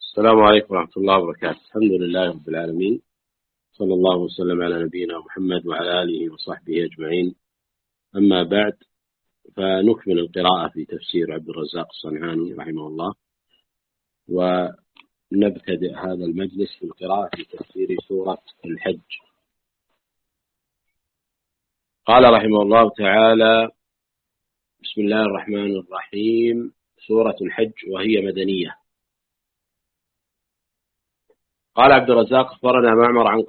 السلام عليكم ورحمة الله وبركاته. الحمد لله رب العالمين، صلى الله وسلم على نبينا محمد وعلى آله وصحبه أجمعين. أما بعد، فنكمل القراءة في تفسير عبد الرزاق الصنعاني رحمه الله، ونبتدئ هذا المجلس في القراءة في تفسير سورة الحج. قال رحمه الله تعالى: بسم الله الرحمن الرحيم. سورة الحج وهي مدنية. قال عبد الرزاق: أخبرنا معمر عن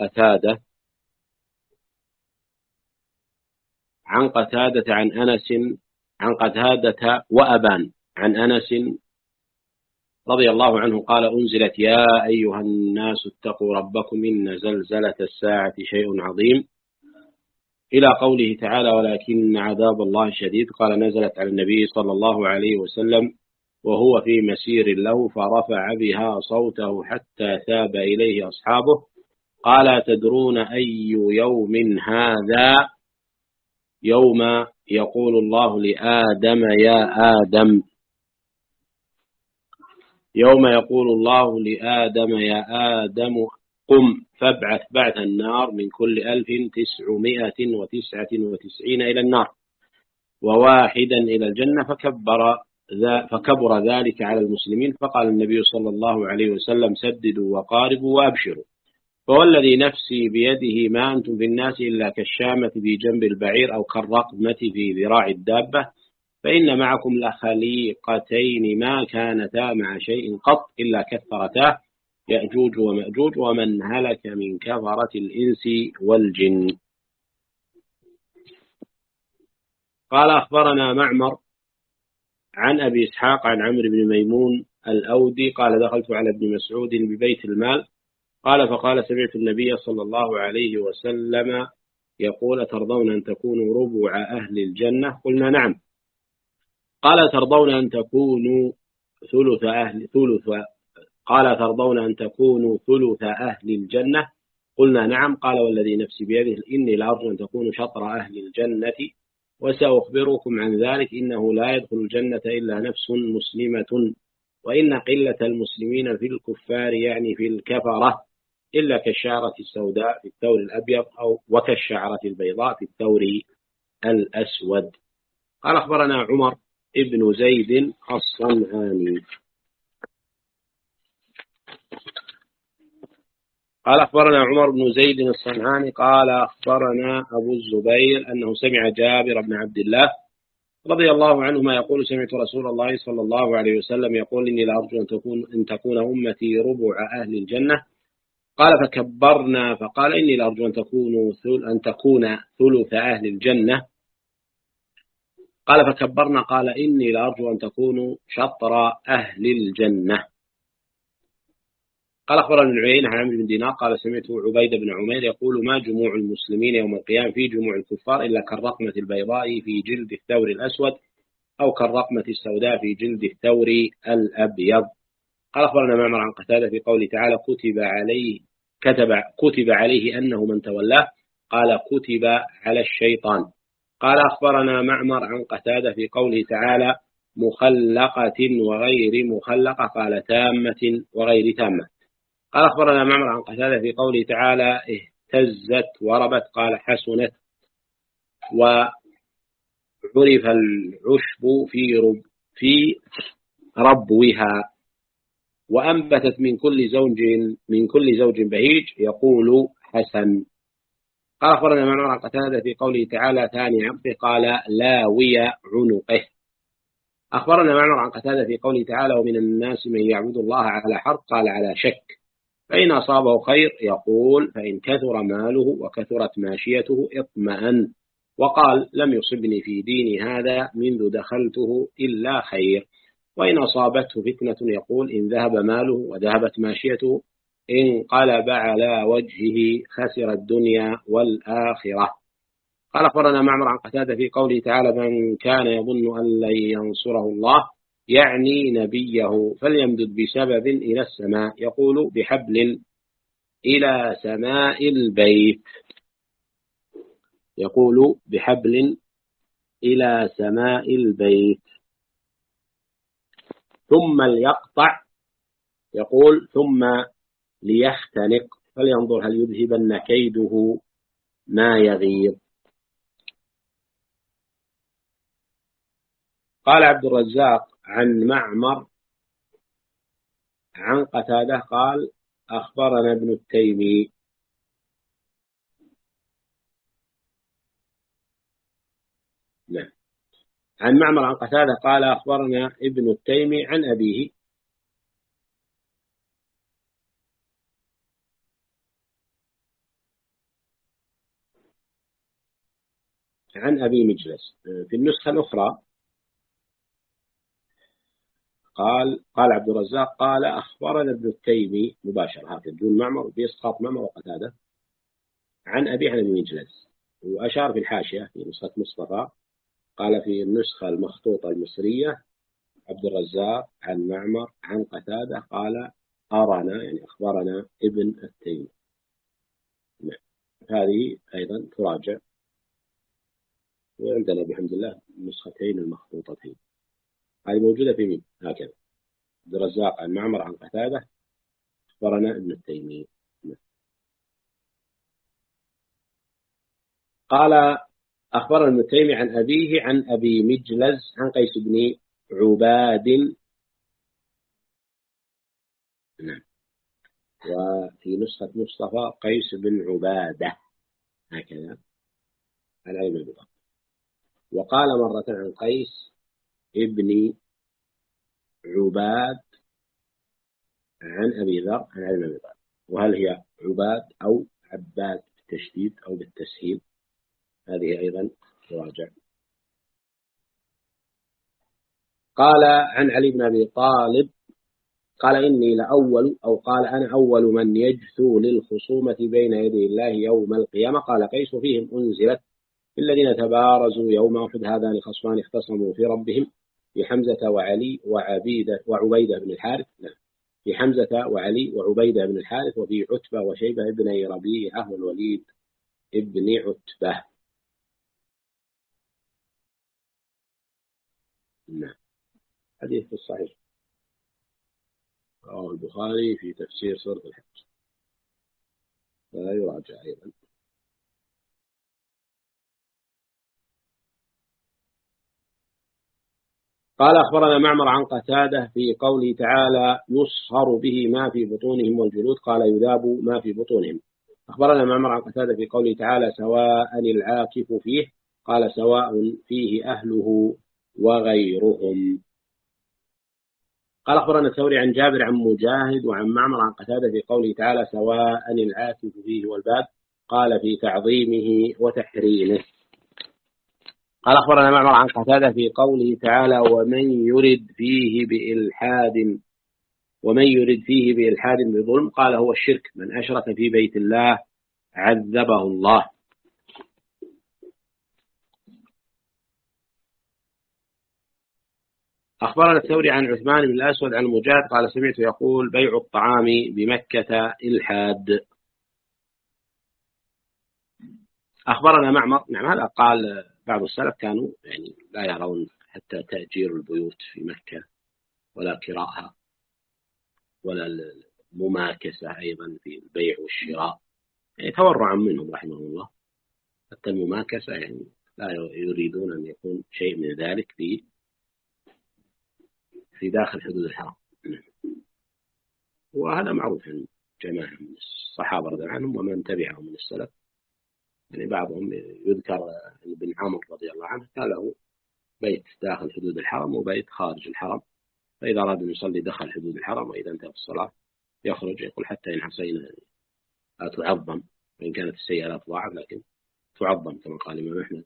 قتادة عن أنس، عن قتادة وأبان عن أنس رضي الله عنه قال: أنزلت يا أيها الناس اتقوا ربكم إن زلزلة الساعة شيء عظيم، إلى قوله تعالى: ولكن عذاب الله شديد. قال: نزلت على النبي صلى الله عليه وسلم وهو في مسير له، فرفع بها صوته حتى ثاب إليه أصحابه. قال: تدرون أي يوم هذا؟ يوم يقول الله لآدم يا آدم، يوم يقول الله لآدم يا آدم قم فابعث بعث النار من كل 1999 إلى النار وواحدا إلى الجنة، فكبر ذلك على المسلمين. فقال النبي صلى الله عليه وسلم: سددوا وقاربوا وأبشروا، فوالذي نفسي بيده ما أنتم في الناس إلا كالشامة في جنب البعير أو كالرقمة في ذراع الدابة، فإن معكم لخليقتين ما كانتا مع شيء قط إلا كثرتاه، يأجوج ومأجوج، ومن هلك من كفرة الإنس والجن. قال: أخبرنا معمر عن أبي إسحاق عن عمرو بن ميمون الأودي قال: دخلت على ابن مسعود ببيت المال، قال: فقال: سمعت النبي صلى الله عليه وسلم يقول: ترضون أن تكونوا ربع أهل الجنة؟ قلنا: نعم. قال: ترضون أن تكونوا ثلث أهل الجنة؟ قلنا: نعم. قال: والذي نفسي بيده إني لأرجو أن تكونوا شطر أهل الجنة، وسأخبركم عن ذلك. إنه لا يدخل الجنة إلا نفس مسلمة، وإن قلة المسلمين في الكفار يعني في الكفرة إلا كالشعرة السوداء في الثور الأبيض وكالشعرة البيضاء في الثور الأسود. قال: أخبرنا عمر ابن زيد الصنعاني قال: أخبرنا أبو الزبير أنه سمع جابر بن عبد الله رضي الله عنهما يقول: سمعت رسول الله صلى الله عليه وسلم يقول: إني لأرجو أن تكون أمتي ربع أهل الجنة. قال: فكبرنا، فقال: إني لأرجو أن تكون ثلث أهل الجنة. قال: فكبرنا. قال: إني لأرجو أن تكونوا شطر أهل الجنة. قال: أخبرنا ابن عيينة عن عمرو بن دينار قال: سمعت عبيد بن عمير يقول: ما جموع المسلمين يوم القيامة في جموع الكفار إلا كالرقمة البيضاء في جلد الثور الأسود أو كالرقمة السوداء في جلد الثور الأبيض. قال: أخبرنا معمر عن قتادة في قوله تعالى: كتب عليه أنه من تولاه. قال: كتب على الشيطان. قال: أخبرنا معمر عن قتادة في قوله تعالى: مخلقة وغير مخلقة. قال: تامة وغير تامة. قال: أخبرنا معمر عن قتادة في قوله تعالى: اهتزت وربت. قال: حسنت. وعرف العشب في ربوها، وأنبتت من كل زوج بهيج. يقول: حسن. قال: أخبرنا معمر عن قتادة في قوله تعالى: ثاني عقبه. قال: لاوي عنقه. أخبرنا معمر عن قتادة في قوله تعالى: ومن الناس من يعبد الله على حرف. قال: على شك. فإن أصابه خير يقول: فإن كثر ماله وكثرت ماشيته اطمأن. وقال: لم يصبني في ديني هذا منذ دخلته إلا خير. وإن أصابته فتنة يقول: إن ذهب ماله وذهبت ماشيته انقلب على وجهه خسر الدنيا والآخرة. قال: أخبرنا معمر عن قتادة في قوله تعالى: من كان يظن أن لن ينصره الله يعني نبيه فليمدد بسبب إلى السماء، يقول: بحبل إلى سماء البيت. ثم ليقطع يقول ثم ليختنق فلينظر هل يذهبن كيده ما يغيظ. قال عبد الرزاق عن معمر عن قتادة قال أخبرنا ابن التيمي. نعم. عن معمر عن قتادة قال أخبرنا ابن التيمي عن أبيه. عن أبي مجلس. في النسخة الأخرى قال عبد الرزاق قال أخبرنا ابن التيمي مباشرة هكذا دون معمر بإسقاط معمر وقتادة عن أبي عن أبي مجلس. وأشار في الحاشية في نسخة مصطفى قال في النسخة المخطوطة المصرية عبد الرزاق عن معمر عن قتادة قال أرانا يعني أخبرنا ابن التيمي. هذه أيضا تراجع وعندنا بحمد الله النسختين المخطوطتين هذه موجودة في مين هكذا عبد الرزاق عن معمر عن قتادة أخبرنا ابن التيمي. قال أخبرنا ابن التيمي عن أبيه عن أبي مجلز عن قيس بن عباد. نعم. وفي نسخة مصطفى قيس بن عبادة هكذا على علم البطاقة. وقال مرة عن قيس ابن عباد عن أبي ذر عن علم البطاقة. وهل هي عباد أو عباد بالتشديد أو بالتسهيل هذه أيضا تراجع. قال عن علي بن أبي طالب قال إني لأول أو قال أنا أول من يجثو للخصومة بين يدي الله يوم القيامة. قال قيس فيهم أنزلت الذين تبارزوا يوم أحد هذان خصمان اختصموا في ربهم في حمزة وعلي وعبيدة بن الحارث. لا في حمزة وعلي وعبيدة بن الحارث وفي عتبة وشيبة ابن ربيعة والوليد ابن عتبة. نعم. حديث في الصحيح رواه البخاري في تفسير سورة الحج فلا يراجع أيضا. قال أخبرنا معمر عن قتادة في قوله تعالى يصهر به ما في بطونهم والجلود قال يذاب ما في بطونهم. أخبرنا معمر عن قتادة في قوله تعالى سواء العاكف فيه قال سواء فيه أهله وغيرهم. قال أخبرنا الثوري عن جابر عن مجاهد وعن معمر عن قتادة في قوله تعالى سواء العاكف فيه والباب قال في تعظيمه وتحريمه. قال أخبرنا معمر عن قتادة في قوله تعالى ومن يرد فيه بإلحاد بظلم قال هو الشرك من أشرك في بيت الله عذبه الله. أخبرنا الثوري عن عثمان بن الأسود عن مجاهد قال سمعت يقول بيع الطعام بمكة إلحاد. أخبرنا معمر. نعم هذا قال بعض السلف كانوا يعني لا يرون حتى تأجير البيوت في مكة ولا كراءها ولا المماكسة أيضا في البيع والشراء يعني تورعا منهم رحمه الله. حتى المماكسة يعني لا يريدون أن يكون شيء من ذلك في داخل حدود الحرم. وهذا معروف عن جماعة من الصحابة رضي الله عنهم ومن تبعهم من السلف. يعني بعضهم يذكر ابن عمرو رضي الله عنه كان له بيت داخل حدود الحرم وبيت خارج الحرم فإذا أراد أن يصلي دخل حدود الحرم وإذا انتهى الصلاة يخرج يقول حتى إن حصينا تعظم وإن كانت السيئة لا تضاعف لكن تعظم كما قال الإمام أحمد.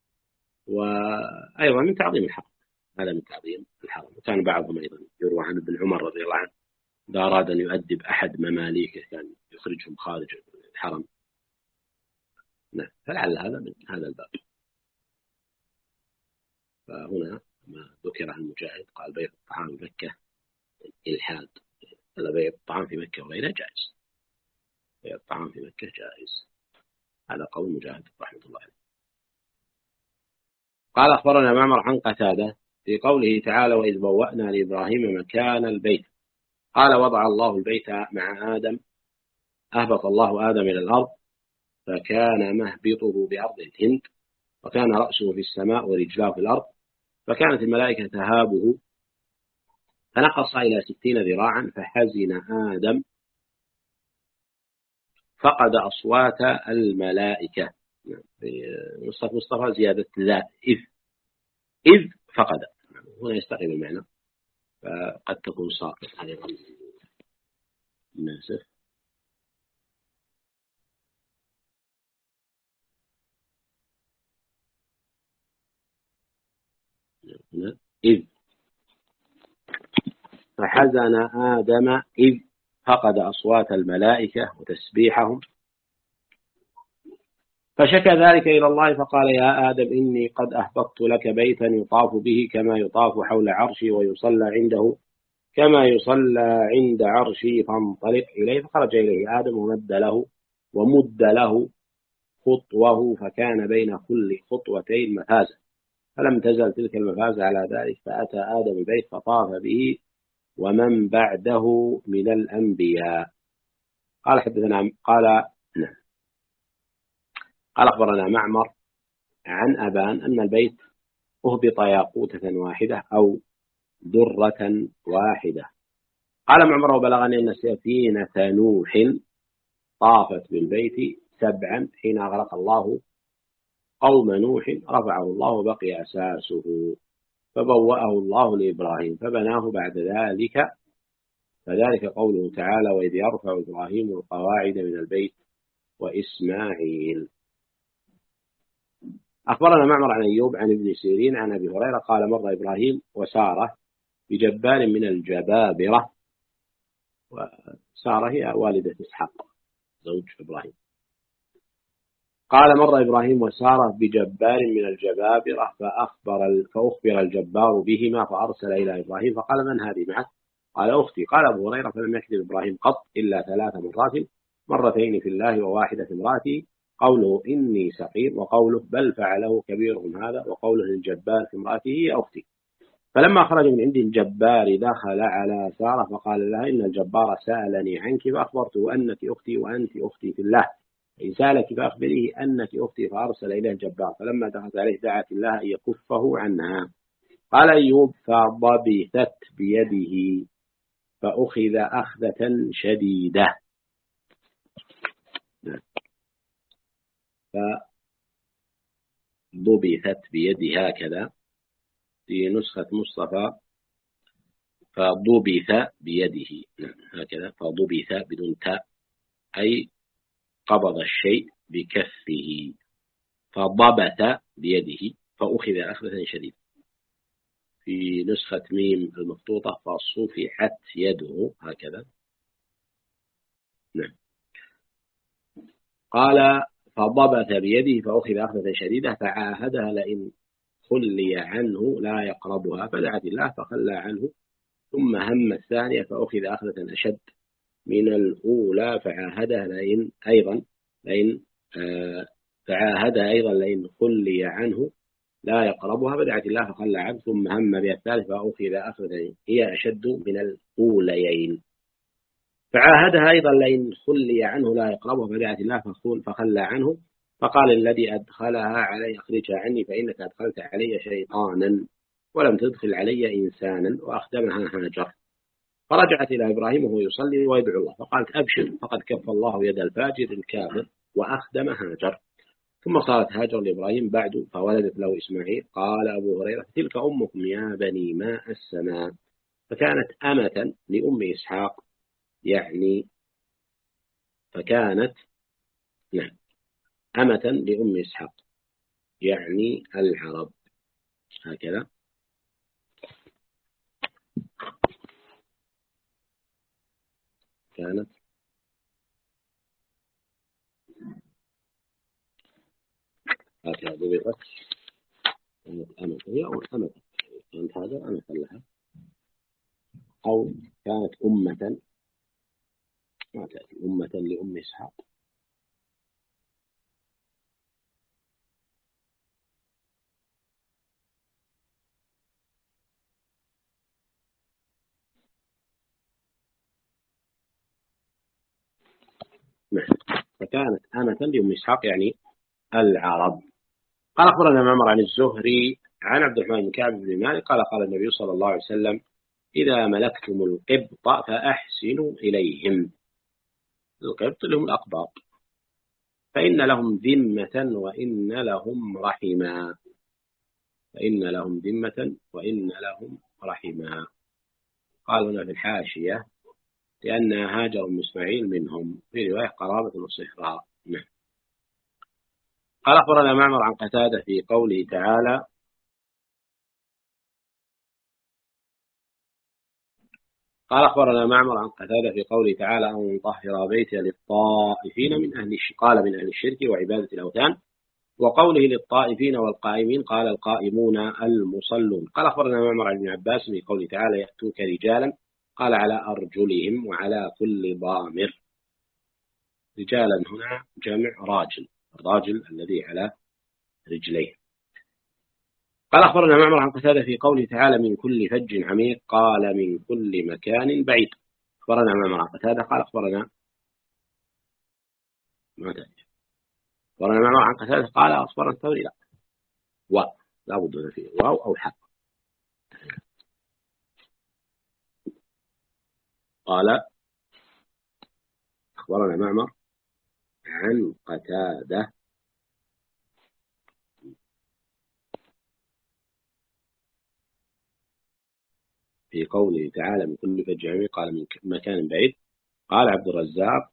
وأيضا من تعظيم الحرم هذا من تعظيم الحرم. وكان بعضهم أيضا يروى عن ابن عمر رضي الله عنه إذا أراد أن يؤدب أحد مماليكه كان يخرجهم خارج الحرم. نعم فلعل هذا من هذا الباب. فهنا ما ذكر عن مجاهد قال بيع الطعام في مكة إلحاد. هذا بيع الطعام في مكة وغيرها جائز. بيع الطعام في مكة جائز. هذا قول مجاهد رحمه الله عليه. قال أخبرنا معمر عن قتادة في قوله تعالى وإذ بوأنا لإبراهيم مكان البيت قال وضع الله البيت مع آدم، أهبط الله آدم إلى الأرض فكان مهبطه بأرض الهند، وكان رأسه في السماء ورجلاه في الأرض، فكانت الملائكة تهابه فنقص إلى 60 ذراعا، فحزن آدم فقد أصوات الملائكة. مصطفى زيادة لا إذ فقد، هنا يستقيم المعنى، فقد تكون ساقط أيضا ناسخ. إذ فحزن آدم إذ فقد أصوات الملائكة وتسبيحهم، فشكى ذلك إلى الله فقال يا آدم إني قد أهبطت لك بيتا يطاف به كما يطاف حول عرشي ويصلى عنده كما يصلى عند عرشي، فانطلق إليه. فخرج إليه آدم ومد له خطوه، فكان بين كل خطوتين مفازة، فلم تزل تلك المفازة على ذلك، فأتى آدم البيت فطاف به ومن بعده من الأنبياء. قال حدثنا قال أخبرنا معمر عن أبان أن البيت أهبط ياقوتة واحدة أو درة واحدة. قال معمر وبلغني أن سفينة نوح طافت بالبيت 7 حين أغرق الله قوم نوح، رفعه الله وبقي أساسه، فبوأه الله لإبراهيم فبناه بعد ذلك، فذلك قوله تعالى وإذ يرفع إبراهيم القواعد من البيت وإسماعيل. أخبرنا معمر عن أيوب عن ابن سيرين عن أبي هريرة قال مر إبراهيم وسارة بجبار من الجبابرة، وسارة هي والدة إسحاق زوج إبراهيم. قال مر إبراهيم وسارة بجبار من الجبابرة فأخبر الجبار بهما، فأرسل إلى إبراهيم فقال من هذه معك؟ قال أختي. قال أبو هريرة فلم يكذب إبراهيم قط إلا 3 مرات، مرتين في الله وواحدة في امرأتي، قوله إني سقيم، وقوله بل فعله كبيرهم هذا، وقوله للجبار في امرأته هي أختي. فلما خرج من عند الجبار دخل على سارة فقال لها إن الجبار سألني عنك فأخبرته أنك أختي وأنت أختي في الله، إن سألك فأخبريه أنك أختي. فأرسل إليه الجبار، فلما دخلت عليه دعت الله أن يكفه عنها. قال أيوب فضبثت بيده فأخذ أخذة شديدة، فضبثت بيده هكذا في نسخة مصطفى، فضبث بيده هكذا، فضبث بدون تاء أي قبض الشيء بكفه، فضبث بيده فأخذ أخذة شديدة. في نسخة ميم المخطوطة فصفحت يده هكذا. نعم. قال فضبث بيده فأخذ أخذة شديدة، فعاهدها لئن خلي عنه لا يقربها، فدعت الله فخلى عنه، ثم هم الثانية فأخذ أخذة أشد من الأولى، فعاهدها لئن خلي عنه لا يقربها، فدعت الله فخلى عنه، ثم هم بها الثالث فأخذ أخذة هي أشد من الأوليين، فعاهدها أيضا لئن خلي عنه لا يقربها، فدعت الله فخلى عنه، فقال الذي أدخلها علي أخرجها عني فإنك أدخلت علي شيطانا ولم تدخل علي إنسانا، وأخدمها هاجر. فرجعت إلى إبراهيم وهو يصلي ويدعو الله، فقالت أبشر فقد كف الله يد الفاجر الكافر وأخدم هاجر. ثم صارت هاجر لإبراهيم بعد فولدت له إسماعيل. قال أبو هريرة تلك أمكم يا بني ماء السماء، فكانت أمة لأم إسحاق، يعني أمة لأم إسحاق يعني العرب هكذا. كانت هكذا ضبطت، كانت أمة هي أو أمة، كانت هذا أمة لها، أو كانت أمة، ما تأتي أمة لأم إسحاق. فكانت أمة لأم إسحاق يعني العرب. قال أخبرنا معمر عن الزهري عن عبد الرحمن بن كعب بن مالك قال قال النبي صلى الله عليه وسلم إذا ملكتم القبط فأحسنوا إليهم. القبط لهم الأقباط، فإن لهم ذمة وإن لهم رحما. فإن لهم ذمة وإن لهم رحما. قال هنا في الحاشية لأن هاجر أم إسماعيل منهم، في رواية قرابة وصهراء. قال أخبرنا معمر عن قتادة في قوله تعالى قال أخبرنا معمر عن قتادة في قوله تعالى أن طهر بيتي للطائفين من أهل الشرك، قال من أهل الشرك وعبادة الأوثان. وقوله للطائفين والقائمين قال القائمون المصلون. قال أخبرنا معمر عن ابن عباس في قوله تعالى يأتوك رجالا قال على أرجلهم وعلى كل ضامر. رجالا هنا جمع راجل، الراجل الذي على رجليه. قال أخبرنا معمر عن قتادة في قوله تعالى من كل فج عميق قال من كل مكان بعيد. أخبرنا معمر عن قتادة قال أخبرنا أخبرنا معمر عن قتادة قال أخبرنا الثوري لا لا بد فيه واو أو حق. قال أخبرنا معمر عن قتادة في قوله تعالى من كل فج عميق قال من مكان بعيد. قال عبد الرزاق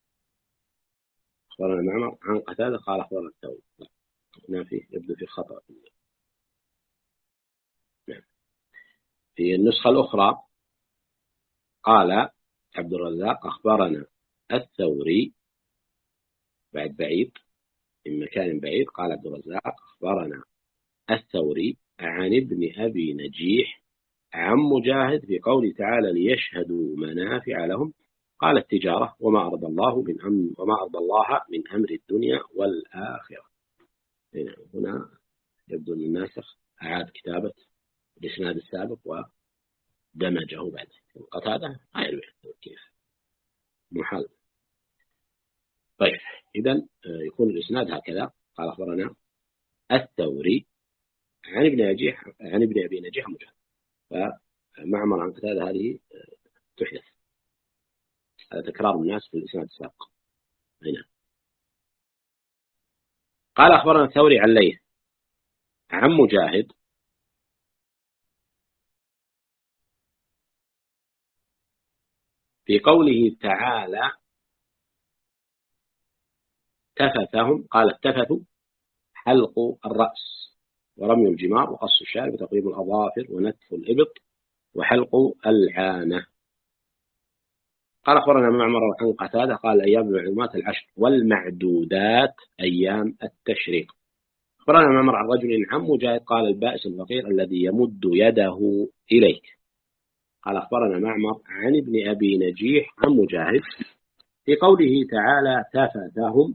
أخبرنا معمر عن قتادة قال أخبرنا الثوري. هنا فيه يبدو في خطأ. في النسخة الأخرى قال عبد الرزاق أخبرنا الثوري بعد بعيد من مكان بعيد. قال عبد الرزاق أخبرنا الثوري عن ابن أبي نجيح عن مجاهد في قوله تعالى ليشهدوا منافع لهم قال التجارة وما أرضى الله من أمر الدنيا والآخرة. هنا يبدو أن الناسخ أعاد كتابة الإسناد السابق ودمجه بعد قتادة كيف محل. طيب إذن يكون الإسناد هكذا قال أخبرنا الثوري عن ابن أبي نجيح مجاهد. فمعمر عن قتادة هذه تحدث، هذا تكرار الناس في الإسناد السابق. هنا قال أخبرنا الثوري عن ليث عن مجاهد في قوله تعالى تفثهم قال التفث حلق الرأس ورمي الجمار وقص الشارب وتقريب الأظافر ونتف الإبط وحلق العانة. قال أخبرنا معمر عن قتادة قال أيام المعلومات العشر والمعدودات أيام التشريق. أخبرنا معمر عن رجل عن مجاهد قال البائس الفقير الذي يمد يده إليك. قال أخبرنا معمر عن ابن أبي نجيح عن مجاهد في قوله تعالى تفثهم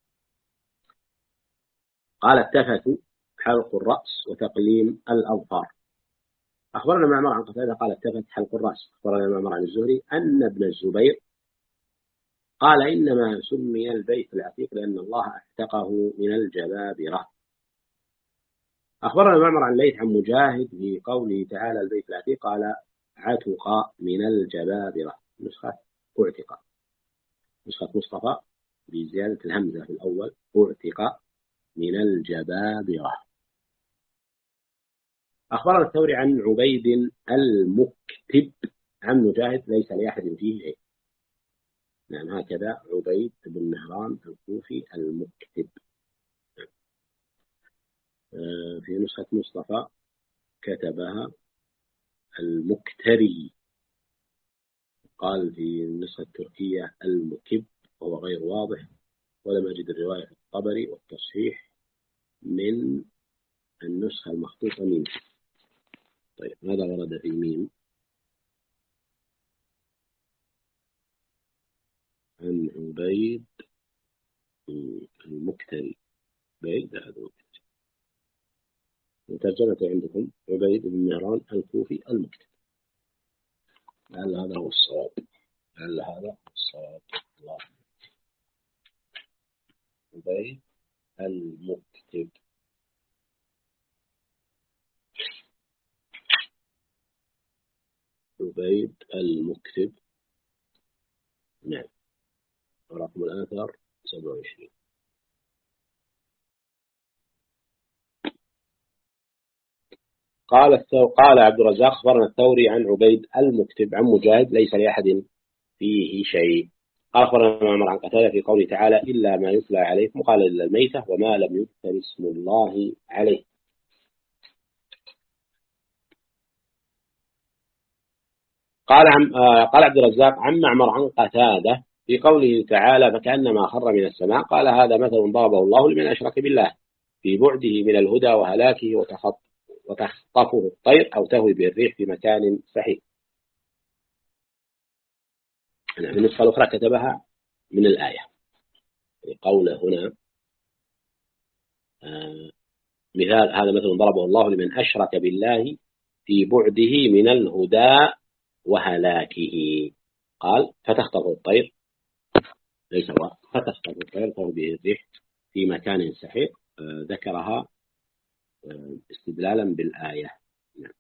قال التفث حلق الرأس وتقليم الأظفار. أخبرنا معمر عن قتادة قال التفت حلق الرأس. أخبرنا معمر عن الزهري أن ابن الزبير قال إنما سمي البيت العتيق لأن الله اعتقه من الجبابرة. أخبرنا معمر عن ليث عن مجاهد في قوله تعالى البيت العتيق قال عتق من الجبابرة. نسخة اعتق، نسخة مصطفى بزيادة الهمزة في الأول اعتق من الجبابرة. أخبرنا الثوري عن عبيد المكتب عن مجاهد ليس لأحد فيه عيب. نعم هكذا عبيد بن مهران الكوفي المكتب. في نسخة مصطفى كتبها المكتري. قال في النسخة التركية المكب وهو غير واضح، ولم أجد الرواية في الطبري والتصحيح من النسخة المخطوطة ميم. طيب ماذا ورد في ميم؟ عن عبيد المكتري. عبيد هذا المكتري. وترجمة عندكم عبيد بن مهران الكوفي المكتري. لعل هذا هو الصواب. الله. عبيد المكتب. عبيد المكتب. نعم. رقم الآثار 27. قال عبد الرزاق أخبرنا الثوري عن عبيد المكتب عن مجاهد ليس لأحد فيه شيء. قال أخبرنا معمر عن قتادة في قوله تعالى إلا ما يتلى عليكم قال إلا الميتة وما لم يذكر اسم الله عليه. قال عبد الرزاق عن معمر عن قتادة في قوله تعالى فكأنما خر من السماء قال هذا مثل ضربه الله لمن أشرك بالله في بعده من الهدى وهلاكه وتخطفه الطير أو تهوي به الريح في مكان سحيق. النسخة الأخرى كتبها من الآية قوله هنا مثال هذا مثل ضربه الله لمن أشرك بالله في بعده من الهدى وهلاكه. قال فتخطف الطير ليس هو فتخطف الطير فهو به الريح في مكان سحيق. ذكرها استدلالا بالآية. نعم.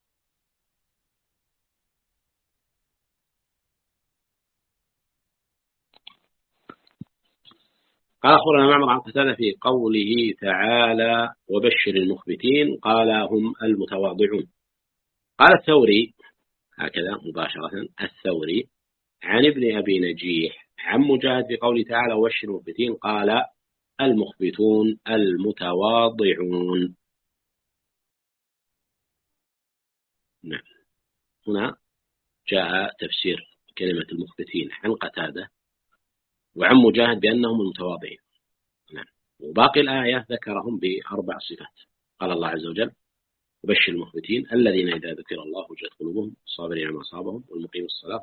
قال أخبرنا معمر عن قتادة في قوله تعالى وبشر المخبتين قال هم المتواضعون. قال الثوري هكذا مباشرة الثوري عن ابن أبي نجيح عن مجاهد في قوله تعالى وبشر المخبتين قال المخبتون المتواضعون. نعم. هنا جاء تفسير كلمة المخبتين عن قتادة وعن مجاهد بأنهم المتواضعين. نعم. وباقي الآية ذكرهم بأربع صفات. قال الله عز وجل وبشر المخبتين الذين إذا ذكر الله وجلت قلوبهم الصابرين ما أصابهم والمقيم الصلاة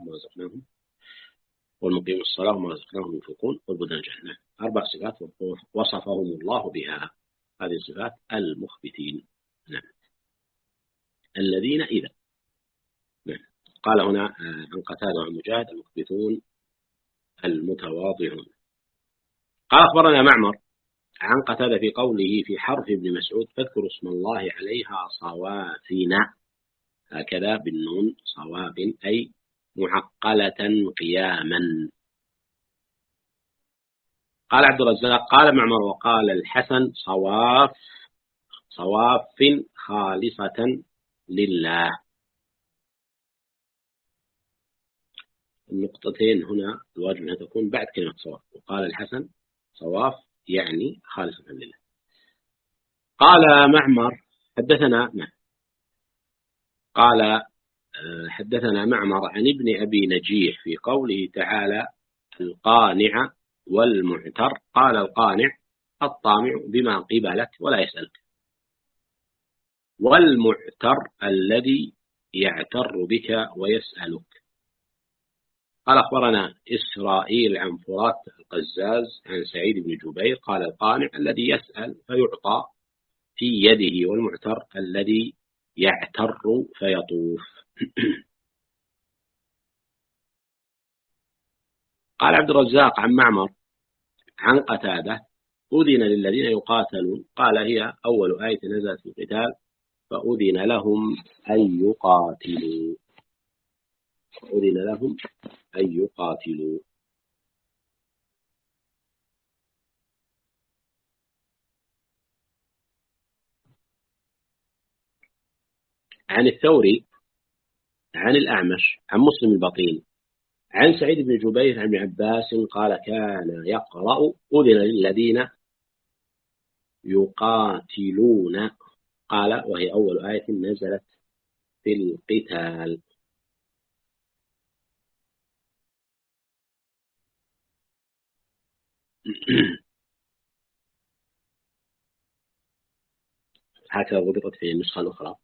وما رزقناهم ينفقون والبدن جهنم. أربع صفات وصفهم الله بها. هذه صفات المخبتين. نعم. الذين إذا. نعم. قال هنا عن قتادة وعن مجاهد المخبتون المتواضعون. قال أخبرنا معمر عن قتادة في قوله في حرف ابن مسعود فاذكروا اسم الله عليها صوافين هكذا بالنون صواب أي معقلة قياما. قال عبد الرزاق قال معمر وقال الحسن صواف خالصة لله. النقطتين هنا الواجب أنها تكون بعد كلمة صواف. وقال الحسن صواف يعني خالصة لله. قال معمر حدثنا معمر عن ابن أبي نجيح في قوله تعالى القانع والمعتر قال القانع الطامع بما قبلك ولا يسألك والمعتر الذي يعتر بك ويسألك. قال أخبرنا إسرائيل عن فرات القزاز عن سعيد بن جبير قال القانع الذي يسأل فيعطى في يده والمعتر الذي يعتر فيطوف. قال عبد الرزاق عن معمر عن قتادة أذن للذين يقاتلون قال هي أول آية نزلت في القتال فأذن لهم أن يقاتلوا. عن الثوري عن الأعمش عن مسلم البطين عن سعيد بن جبير عن ابن عباس قال كان يقرأ أذن للذين يقاتلون قال وهي أول آية نزلت في القتال. هكذا ضبطت في النسخة الأخرى.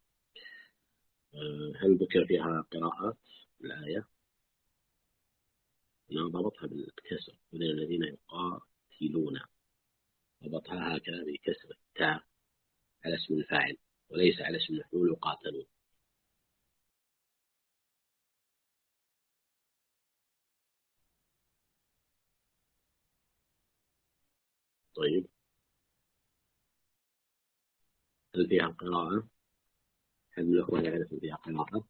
هل ذكر فيها قراءات الآية؟ أنا ضبطها بالكسر من الذين يقاتلون ضبطها هكذا بكسر التاء على اسم الفاعل وليس على اسم المفعول يقاتلون. طيب، هل فيها قراءة؟ هل من الأخوة يعرف فيها قراءة؟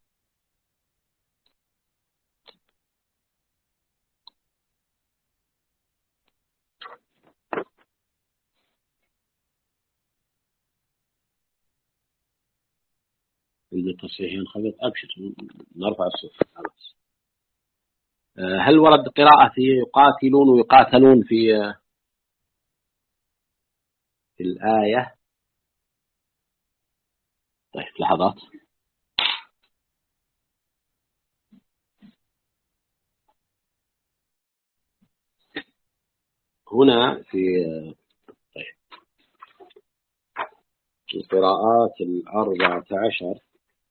إذا التصحيح ينخفض أبشر، نرفع الصوت خلاص. هل ورد قراءة في يقاتلون ويقاتلون في الآية؟ طيب لحظات. هنا طيب في القراءات 14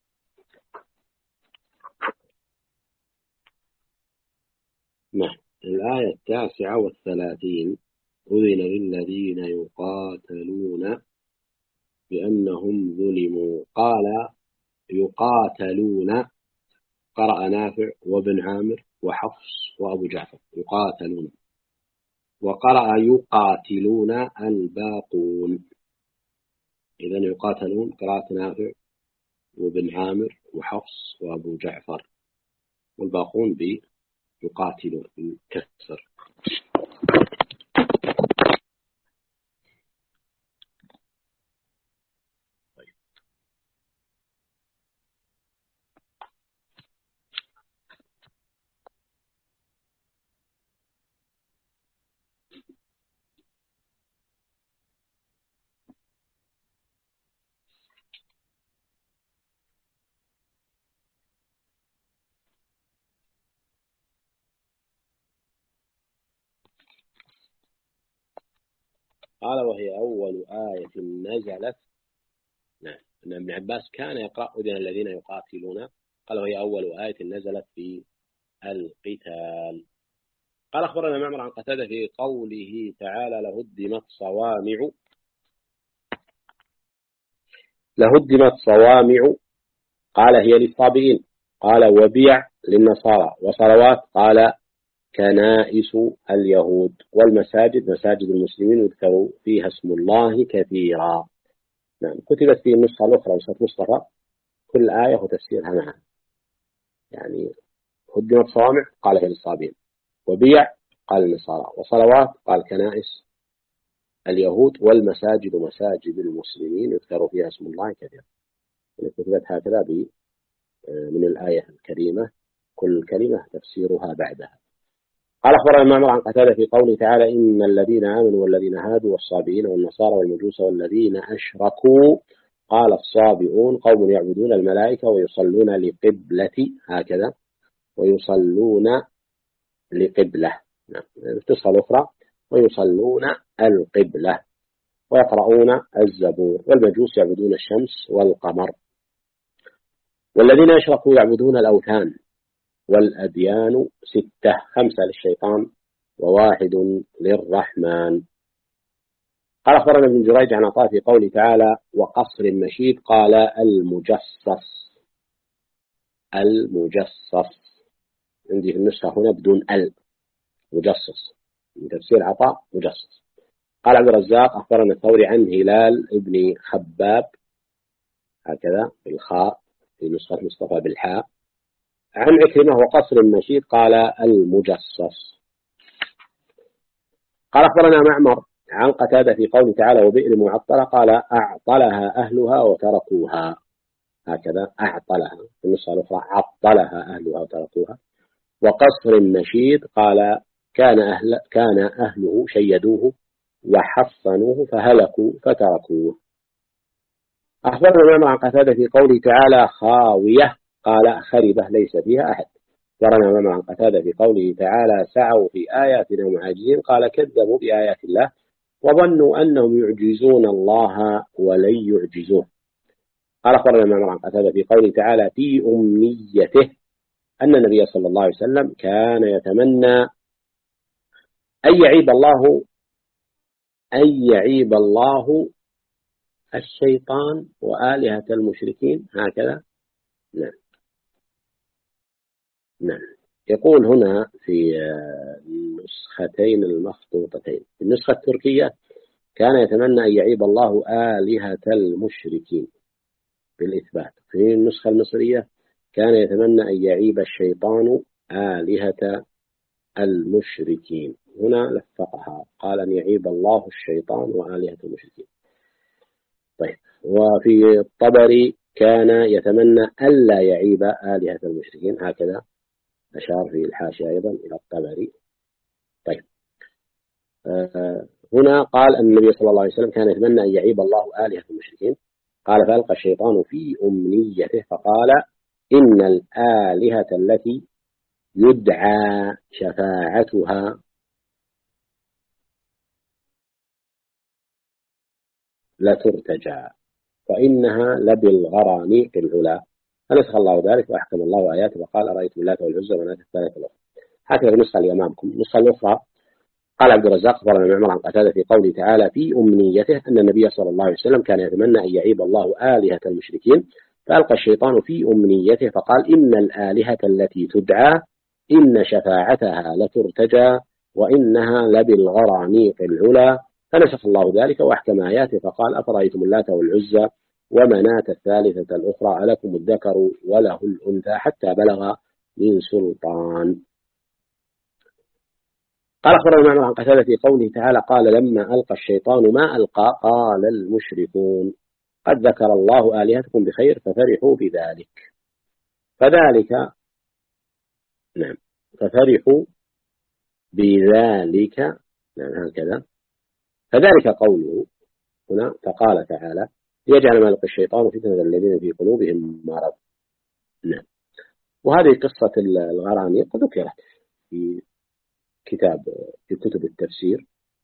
نعم، الآية 39 أذن للذين يقاتلون بأنهم ظلموا. قال يقاتلون، قرأ نافع وابن عامر وحفص وأبو جعفر يقاتلون، وقرأ يقاتلون الباقون. إذن يقاتلون قراءة نافع وابن عامر وحفص وأبو جعفر، والباقون بيقاتلون بالكسر. قال وهي أول آية نزلت. نعم، أن ابن عباس كان يقرأ أذن الذين يقاتلون. قال وهي أول آية نزلت في القتال. قال أخبرنا معمر عن قتادة في قوله تعالى لهدمت صوامع، قال هي للصابئين، قال وبيع للنصارى، وصلوات قال كنائس اليهود، والمساجد مساجد المسلمين يذكر فيها اسم الله كثيرا. نعم، كتبت في النسخة الأخرى نسخة مصطفى كل آية وتفسيرها معا. يعني هدمت صوامع قال هي للصابئين، وبيع قال النصارى، وصلوات قال كنائس اليهود، والمساجد مساجد المسلمين يذكر فيها اسم الله كثيرا. كتبت هكذا من الآية الكريمة، كل كلمة تفسيرها بعدها. قال أخبرنا معمر عن قتادة في قوله تعالى إن الذين آمنوا والذين هادوا والصابئين والنصارى والمجوس والذين أشركوا، قال الصابئون قوم يعبدون الملائكة ويصلون لقبلة، هكذا ويصلون لقبلة. نعم، القصة الأخرى ويصلون القبلة ويقرؤون الزبور، والمجوس يعبدون الشمس والقمر، والذين أشركوا يعبدون الأوثان، والأديان 6، 5 للشيطان وواحد للرحمن. قال أخبرنا ابن جريج عن عطاء في قوله تعالى وقصر مشيد، قال المجصص. عندي في النسخة هنا بدون مجصص، من تفسير عطاء مجصص. قال عبد الرزاق أخبرنا الثوري عن هلال ابن خباب، هكذا بالخاء، في نسخة مصطفى بالحاء، عن عكرمة وقصر المشيد قال المجصص. قال أخبرنا معمر عن قتادة في قوله تعالى وبئر معطلة، قال أعطلها أهلها وتركوها، هكذا أعطلها، في النسخة الأخرى عطلها أهلها وتركوها. وقصر المشيد قال كان أهله شيدوه وحصنوه فهلكوا فتركوه. أخبرنا معمر عن قتادة في قوله تعالى خاوية، قال خربة ليس فيها أحد. أخبرنا معمر عن قتادة في قوله تعالى سعوا في آياتنا معاجزين، قال كذبوا بآيات الله وظنوا أنهم يعجزون الله ولن يعجزوه. قال أخبرنا معمر عن قتادة في قوله تعالى في أمنيته أن النبي صلى الله عليه وسلم كان يتمنى أن يعيب الله الشيطان وآلهة المشركين، هكذا. نعم. يقول هنا في النسختين المخطوطتين، في النسخة التركية كان يتمنى أن يعيب الله آلهة المشركين بالإثبات. في النسخة المصرية كان يتمنى أن يعيب الشيطان آلهة المشركين. هنا لفقها، قال أن يعيب الله الشيطان وآلهة المشركين. طيب، وفي الطبري كان يتمنى ألا يعيب آلهة المشركين، هكذا أشار في الحاشية أيضا إلى الطبري. طيب، هنا قال أن النبي صلى الله عليه وسلم كان يتمنى أن يعيب الله آلهة المشركين. قال فألقى الشيطان في أمنيته فقال إن الآلهة التي يدعى شفاعتها لترتجى وإنها لبالغرانيق العلا. فنسخ الله ذلك وأحكم الله آياته وقال أرأيتم اللات والعزى ومناة الثالثة الأخرى. هكذا النسخة اللي أمامكم. النسخة الأخرى قال عبد الرزاق أخبرنا معمر عن قتادة في قوله تعالى في أمنيته أن النبي صلى الله عليه وسلم كان يتمنى أن يعيب الله آلهة المشركين، فألقى الشيطان في أمنيته فقال إن الآلهة التي تدعى إن شفاعتها لترتجى وإنها لبالغرانيق العلا. فنسخ الله ذلك وأحكم آياته فقال أفرأيتم اللات والعزى ومناة الثالثة الأخرى ألكم الذكر وله الأنثى حتى بلغ من سلطان. قال أخبرنا معمر عن قتادة في قوله تعالى قال لما ألقى الشيطان ما ألقى قال المشركون قد ذكر الله آلهتكم بخير ففرحوا بذلك. فذلك نعم ففرحوا بذلك نعم هكذا. فذلك قوله هنا فقال تعالى ليجعل ما ألقى الشيطان فتنة الذين في قلوبهم مرض. نعم. وهذه قصة الغرانيق ذكرت في كتب التفسير،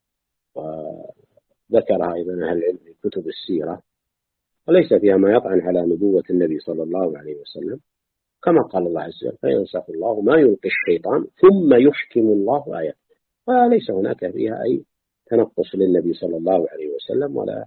وذكرها أيضا أهل العلم في كتب السيرة، وليس فيها ما يطعن على نبوة النبي صلى الله عليه وسلم، كما قال الله عز وجل فينسخ الله ما يلقي الشيطان ثم يحكم الله آياته. وليس هناك فيها أي تنقص للنبي صلى الله عليه وسلم ولا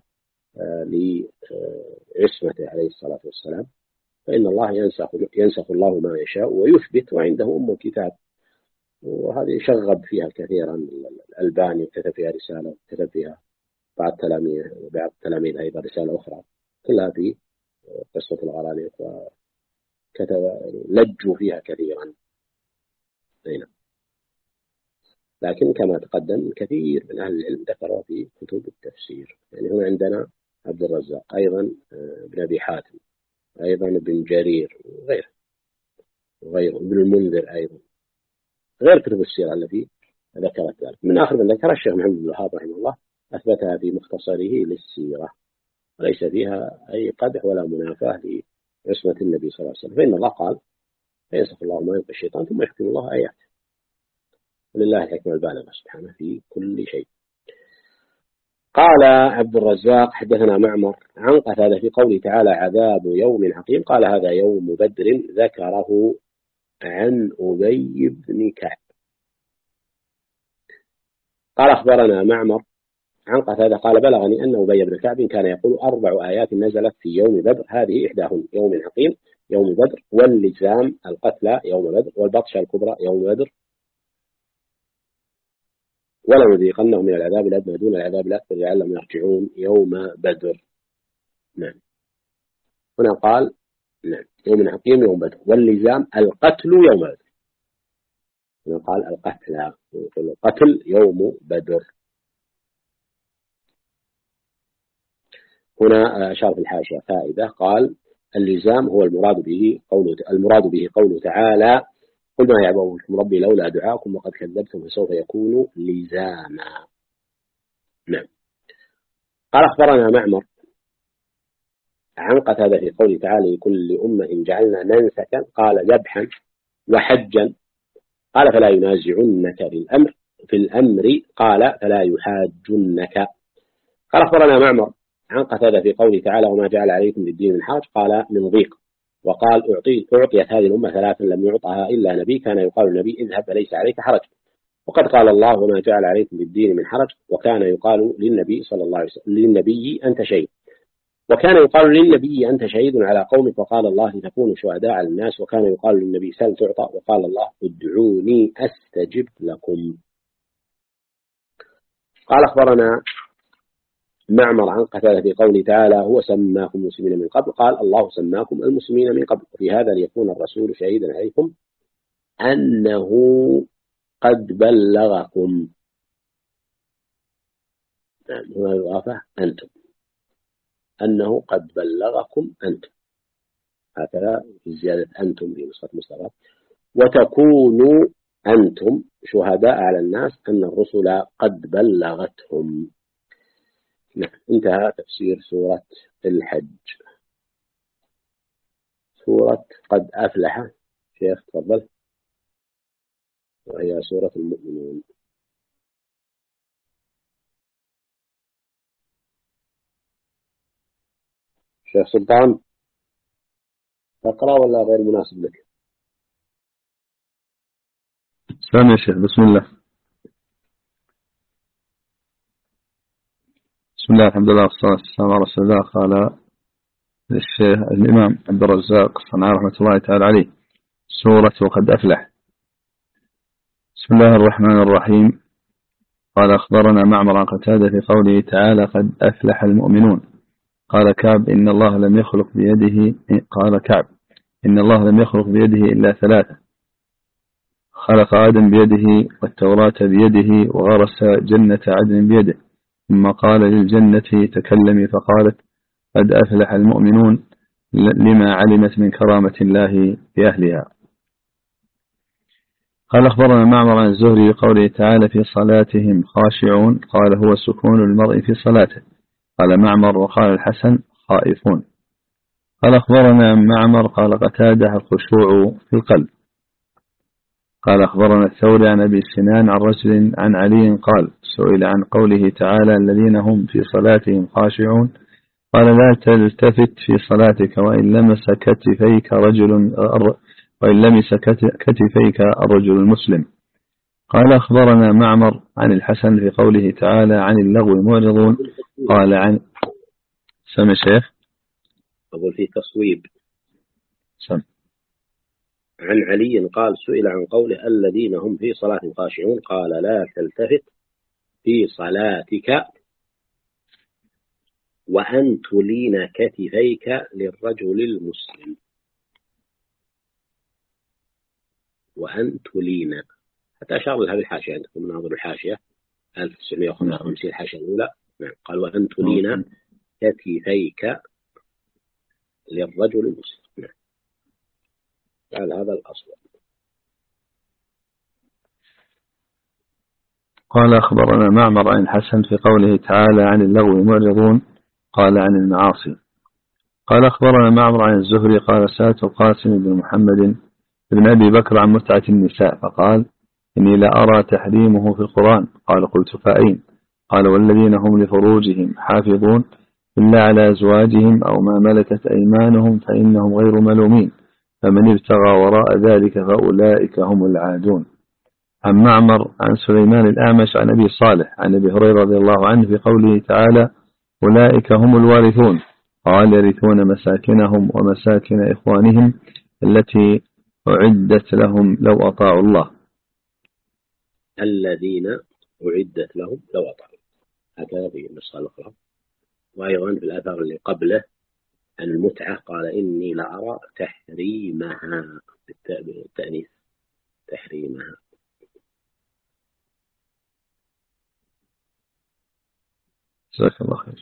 لعصمته عليه الصلاة والسلام، فإن الله ينسخ الله ما يشاء ويثبت وعنده أم الكتاب. وهذه شغب فيها كثيرا الألباني وكتب فيها رسالة، كتب فيها بعض التلاميذ أيضا رسالة أخرى كلها في قصة الغرانيق، وكتب لجوا فيها كثيرا. هنا لكن كما تقدم كثير من أهل العلم ذكروا في كتب التفسير. يعني هنا عندنا عبد الرزاق أيضا بن أبي حاتم أيضا بن جرير وغيره ابن المنذر أيضا، غير كتب السيرة التي ذكرت ذلك. من آخر من ذكر الشيخ محمد بن الوهاب رحمه الله أثبتها في مختصره للسيرة، وليس فيها أي قدح ولا منافاة لعصمة النبي صلى الله عليه وسلم. فإن الله قال فينسخ الله ما يلقي الشيطان ثم يحكم الله آياته، ولله الحكمة البالغة سبحانه في كل شيء. قال عبد الرزاق حدثنا معمر عن قتادة في قوله تعالى عذاب يوم عقيم قال هذا يوم بدر ذكره عن أبي بن كعب. قال أخبرنا معمر عن قتادة قال بلغني أن أبي بن كعب كان يقول 4 آيات نزلت في يوم بدر هذه إحداهن يوم عقيم يوم بدر، واللزام القتلى يوم بدر، والبطشة الكبرى يوم بدر، ولنذيقنهم من العذاب الأدنى دون العذاب الأكبر لعلهم يرجعون يوم بدر. نعم. هنا قال نعم يوم عقيم يوم بدر، واللزام القتل يوم بدر. هنا قال القتل يوم بدر. هنا أشار في الحاشية فائدة قال اللزام هو المراد به قوله تعالى قل ما يعبأ بكم ربي لولا دعاءكم وقد كذبتم فسوف يكون لزاما. نعم. قال أخبرنا معمر عن قتادة في قوله تعالى لكل أمة جعلنا منسكا قال ذبحا وحجا قال فلا ينازعنك في الأمر قال فلا يحاجنك. قال أخبرنا معمر عن قتادة في قوله تعالى وما جعل عليكم بالدين من حرج قال من ضيق، وقال أعطيت هذه الأمة 3 لم يعطها إلا نبي كان يقال النبي اذهب فليس عليك حرج، وقد قال الله وما جعل عليكم بالدين من حرج، وكان يقال للنبي صلى الله عليه وسلم للنبي أنت شهيد، وكان يقال للنبي أنت شهيد على قومك، وقال الله لتكونوا شهداء على الناس، وكان يقال للنبي سل تعطى، وقال الله ادعوني أستجب لكم. قال أخبرنا معمر عن قتادة في قوله تعالى هو سماكم المسلمين من قبل، قال الله سماكم المسلمين من قبل، وفي هذا ليكون الرسول شهيدا عليكم أنه قد بلغكم. هنا الإضافة أنتم، أنه قد بلغكم أنتم، هكذا في زيادة أنتم في نسخة مصطفى، وتكونوا أنتم شهداء على الناس أن الرسل قد بلغتهم. نعم، انتهى تفسير سورة الحج. سورة قد أفلح، شيخ تفضل، وهي سورة المؤمنون. شيخ سلطان تقرأ ولا غير مناسب لك؟ سلام يا شيخ. بسم الله. بسم الله، الحمد لله والصلاة والسلام على رسول الله. قال الشيخ الإمام عبد الرزاق الصنعاني رحمة الله تعالى عليه: سورة وقد أفلح. بسم الله الرحمن الرحيم. قال أخبرنا معمر عن قتادة في قوله تعالى قد أفلح المؤمنون. قال كعب إن الله لم يخلق بيده إلا ثلاثة: خلق آدم بيده، والتوراة بيده، وغرس جنة عدن بيده. ثم قال للجنة تكلمي، فقالت قد أفلح المؤمنون، لما علمت من كرامة الله بأهلها. قال أخبرنا معمر عن الزهري بقوله تعالى في صلاتهم خاشعون. قال هو سكون المرء في صلاته. قال معمر وقال الحسن خائفون. قال أخبرنا معمر قال قتادة الخشوع في القلب. قال أخبرنا الثوري عن أبي سنان عن رجل عن علي قال سئل عن قوله تعالى الذين هم في صلاتهم خاشعون، قال لا تلتفت في صلاتك وإن لمس كتفيك الرجل المسلم. قال أخبرنا معمر عن الحسن في قوله تعالى عن اللغو معرضون. قال عن سمع شيخ أقول في تصويب سمع عن علي قال سئل عن قوله الذين هم في صلاة خاشعون، قال لا تلتفت في صلاتك وأن تلين كتفيك للرجل المسلم. وأن تلين، حتى أشار لها بالحاشية عندكم مناظر الحاشية 1955 الحاشية الأولى. نعم، قال وأن تلين كتفيك للرجل المسلم. نعم، قال هذا الأصل. قال أخبرنا معمر عن الحسن في قوله تعالى عن اللغو معرضون. قال عن المعاصي. قال أخبرنا معمر عن الزهري قال سألت القاسم بن محمد بن أبي بكر عن متعة النساء فقال إني لا أرى تحريمه في القرآن. قال قلت فأين؟ قال والذين هم لفروجهم حافظون إلا على أزواجهم أو ما ملكت أيمانهم فإنهم غير ملومين، فمن ابتغى وراء ذلك فأولئك هم العادون. عن معمر عن سليمان الأعمش عن أبي صالح عن أبي هريرة رضي الله عنه في قوله تعالى أولئك هم الوارثون. قال يرثون مساكنهم ومساكن إخوانهم التي أعدت لهم لو أطاعوا الله. الذين أعدت لهم لو أطاعوا، هكذا في النسخة الأخرى. وأيضا في الأثر اللي قبله عن المتعة قال إني لأرى تحريمها بالتأنيث، تحريمها. جزاك الله خير.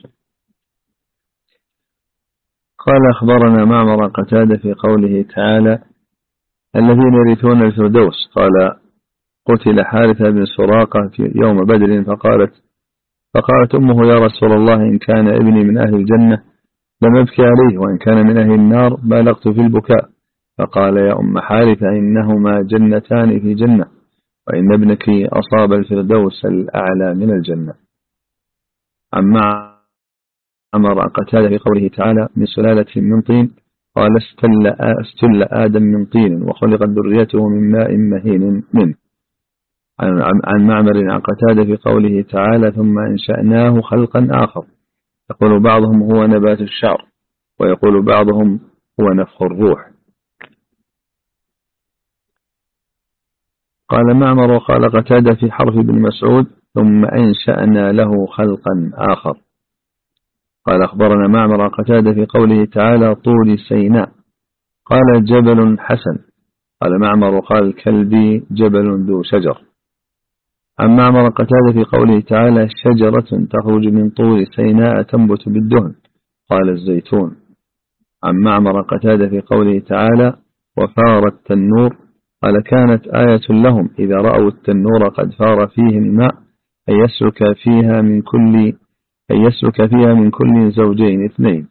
قال أخبرنا معمر قتادة في قوله تعالى الذين يرثون الفردوس. قال قتل حارثة بن سراقة في يوم بدر فقالت أمه يا رسول الله إن كان ابني من أهل الجنة لم أبكي عليه، وإن كان من أهل النار بالغت في البكاء. فقال يا أم حارثة إنهما جنتان في جنة، وإن ابنك أصاب الفردوس الأعلى من الجنة. أما عن قتادة في قوله تعالى من سلالة من طين. قال استل آدم من طين وخلقت ذريته من ماء مهين منه. عن معمر عن قتادة في قوله تعالى ثم أنشأناه خلقا آخر. يقول بعضهم هو نبات الشعر، ويقول بعضهم هو نفخ الروح. قال معمر وقال قتادة في حرف بن مسعود ثم أنشأنا له خلقا آخر. قال أخبرنا معمر عن قتادة في قوله تعالى طول سيناء قال جبل حسن. قال معمر وقال الكلبي جبل ذو شجر. عن معمر قتادة في قوله تعالى شجرة تخرج من طول سيناء تنبت بالدهن قال الزيتون. عن معمر قتادة في قوله تعالى وفار التنور قال كانت آية لهم إذا رأوا التنور قد فار فيه الماء أن يسلك فيها من كل زوجين اثنين.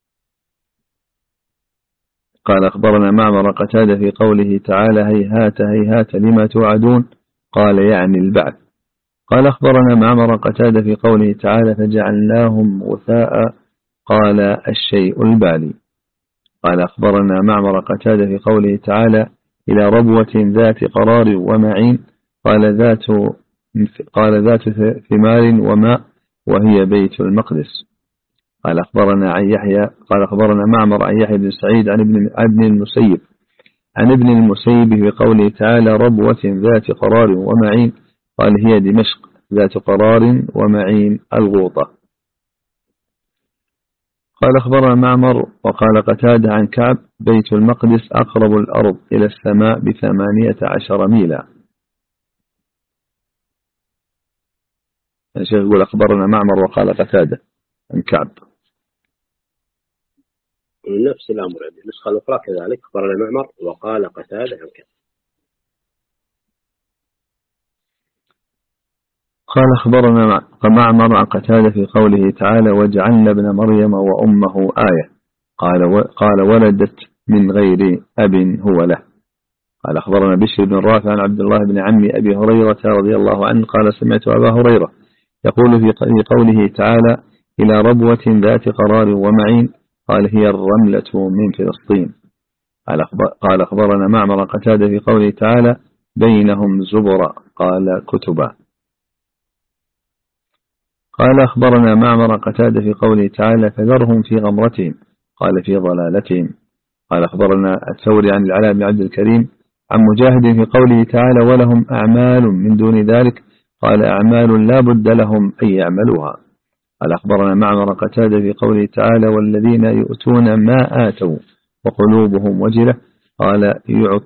قال أخبرنا معمر قتادة في قوله تعالى هيهات هيهات لما توعدون قال يعني البعث. قال أخبرنا معمر قتادة في قوله تعالى فجعلناهم غثاء قال الشيء البالي. قال أخبرنا معمر قتادة في قوله تعالى إلى ربوة ذات قرار ومعين قال ذات ثمار وماء وهي بيت المقدس. قال أخبرنا معمر عن يحيى بن سعيد عن ابن المسيب في قوله تعالى ربوة ذات قرار ومعين قال هي دمشق ذات قرار ومعين الغوطة. قال أخبرنا معمر وقال قتادة عن كعب بيت المقدس أقرب الأرض إلى السماء ب18 ميلا. الشيخ يقول أخبرنا معمر وقال قتادة عن كعب نفس الأمر. النسخة الأخرى كذلك أخبرنا معمر وقال قتادة عن كعب. قال أخبرنا معمر عن قتادة في قوله تعالى وجعلنا ابن مريم وأمه آية قال ولدت من غير أب هو له. قال أخبرنا بشر بن رافع عن عبد الله بن عم أبي هريرة رضي الله عنه قال سمعت أبا هريرة يقول في قوله تعالى إلى ربوة ذات قرار ومعين قال هي الرملة من فلسطين. قال أخبرنا معمر قتادة في قوله تعالى بينهم زبر قال كتبا. قال أخبرنا معمر قتادة في قوله تعالى فذرهم في غمرتهم قال في ضلالتهم. قال أخبرنا الثوري عن العلاء بن عبد الكريم عن مجاهد في قوله تعالى ولهم أعمال من دون ذلك قال أعمال لا بد لهم أن يعملوها. قال أخبرنا معمر قتادة في قوله تعالى والذين يؤتون ما آتوا وقلوبهم وجلة قال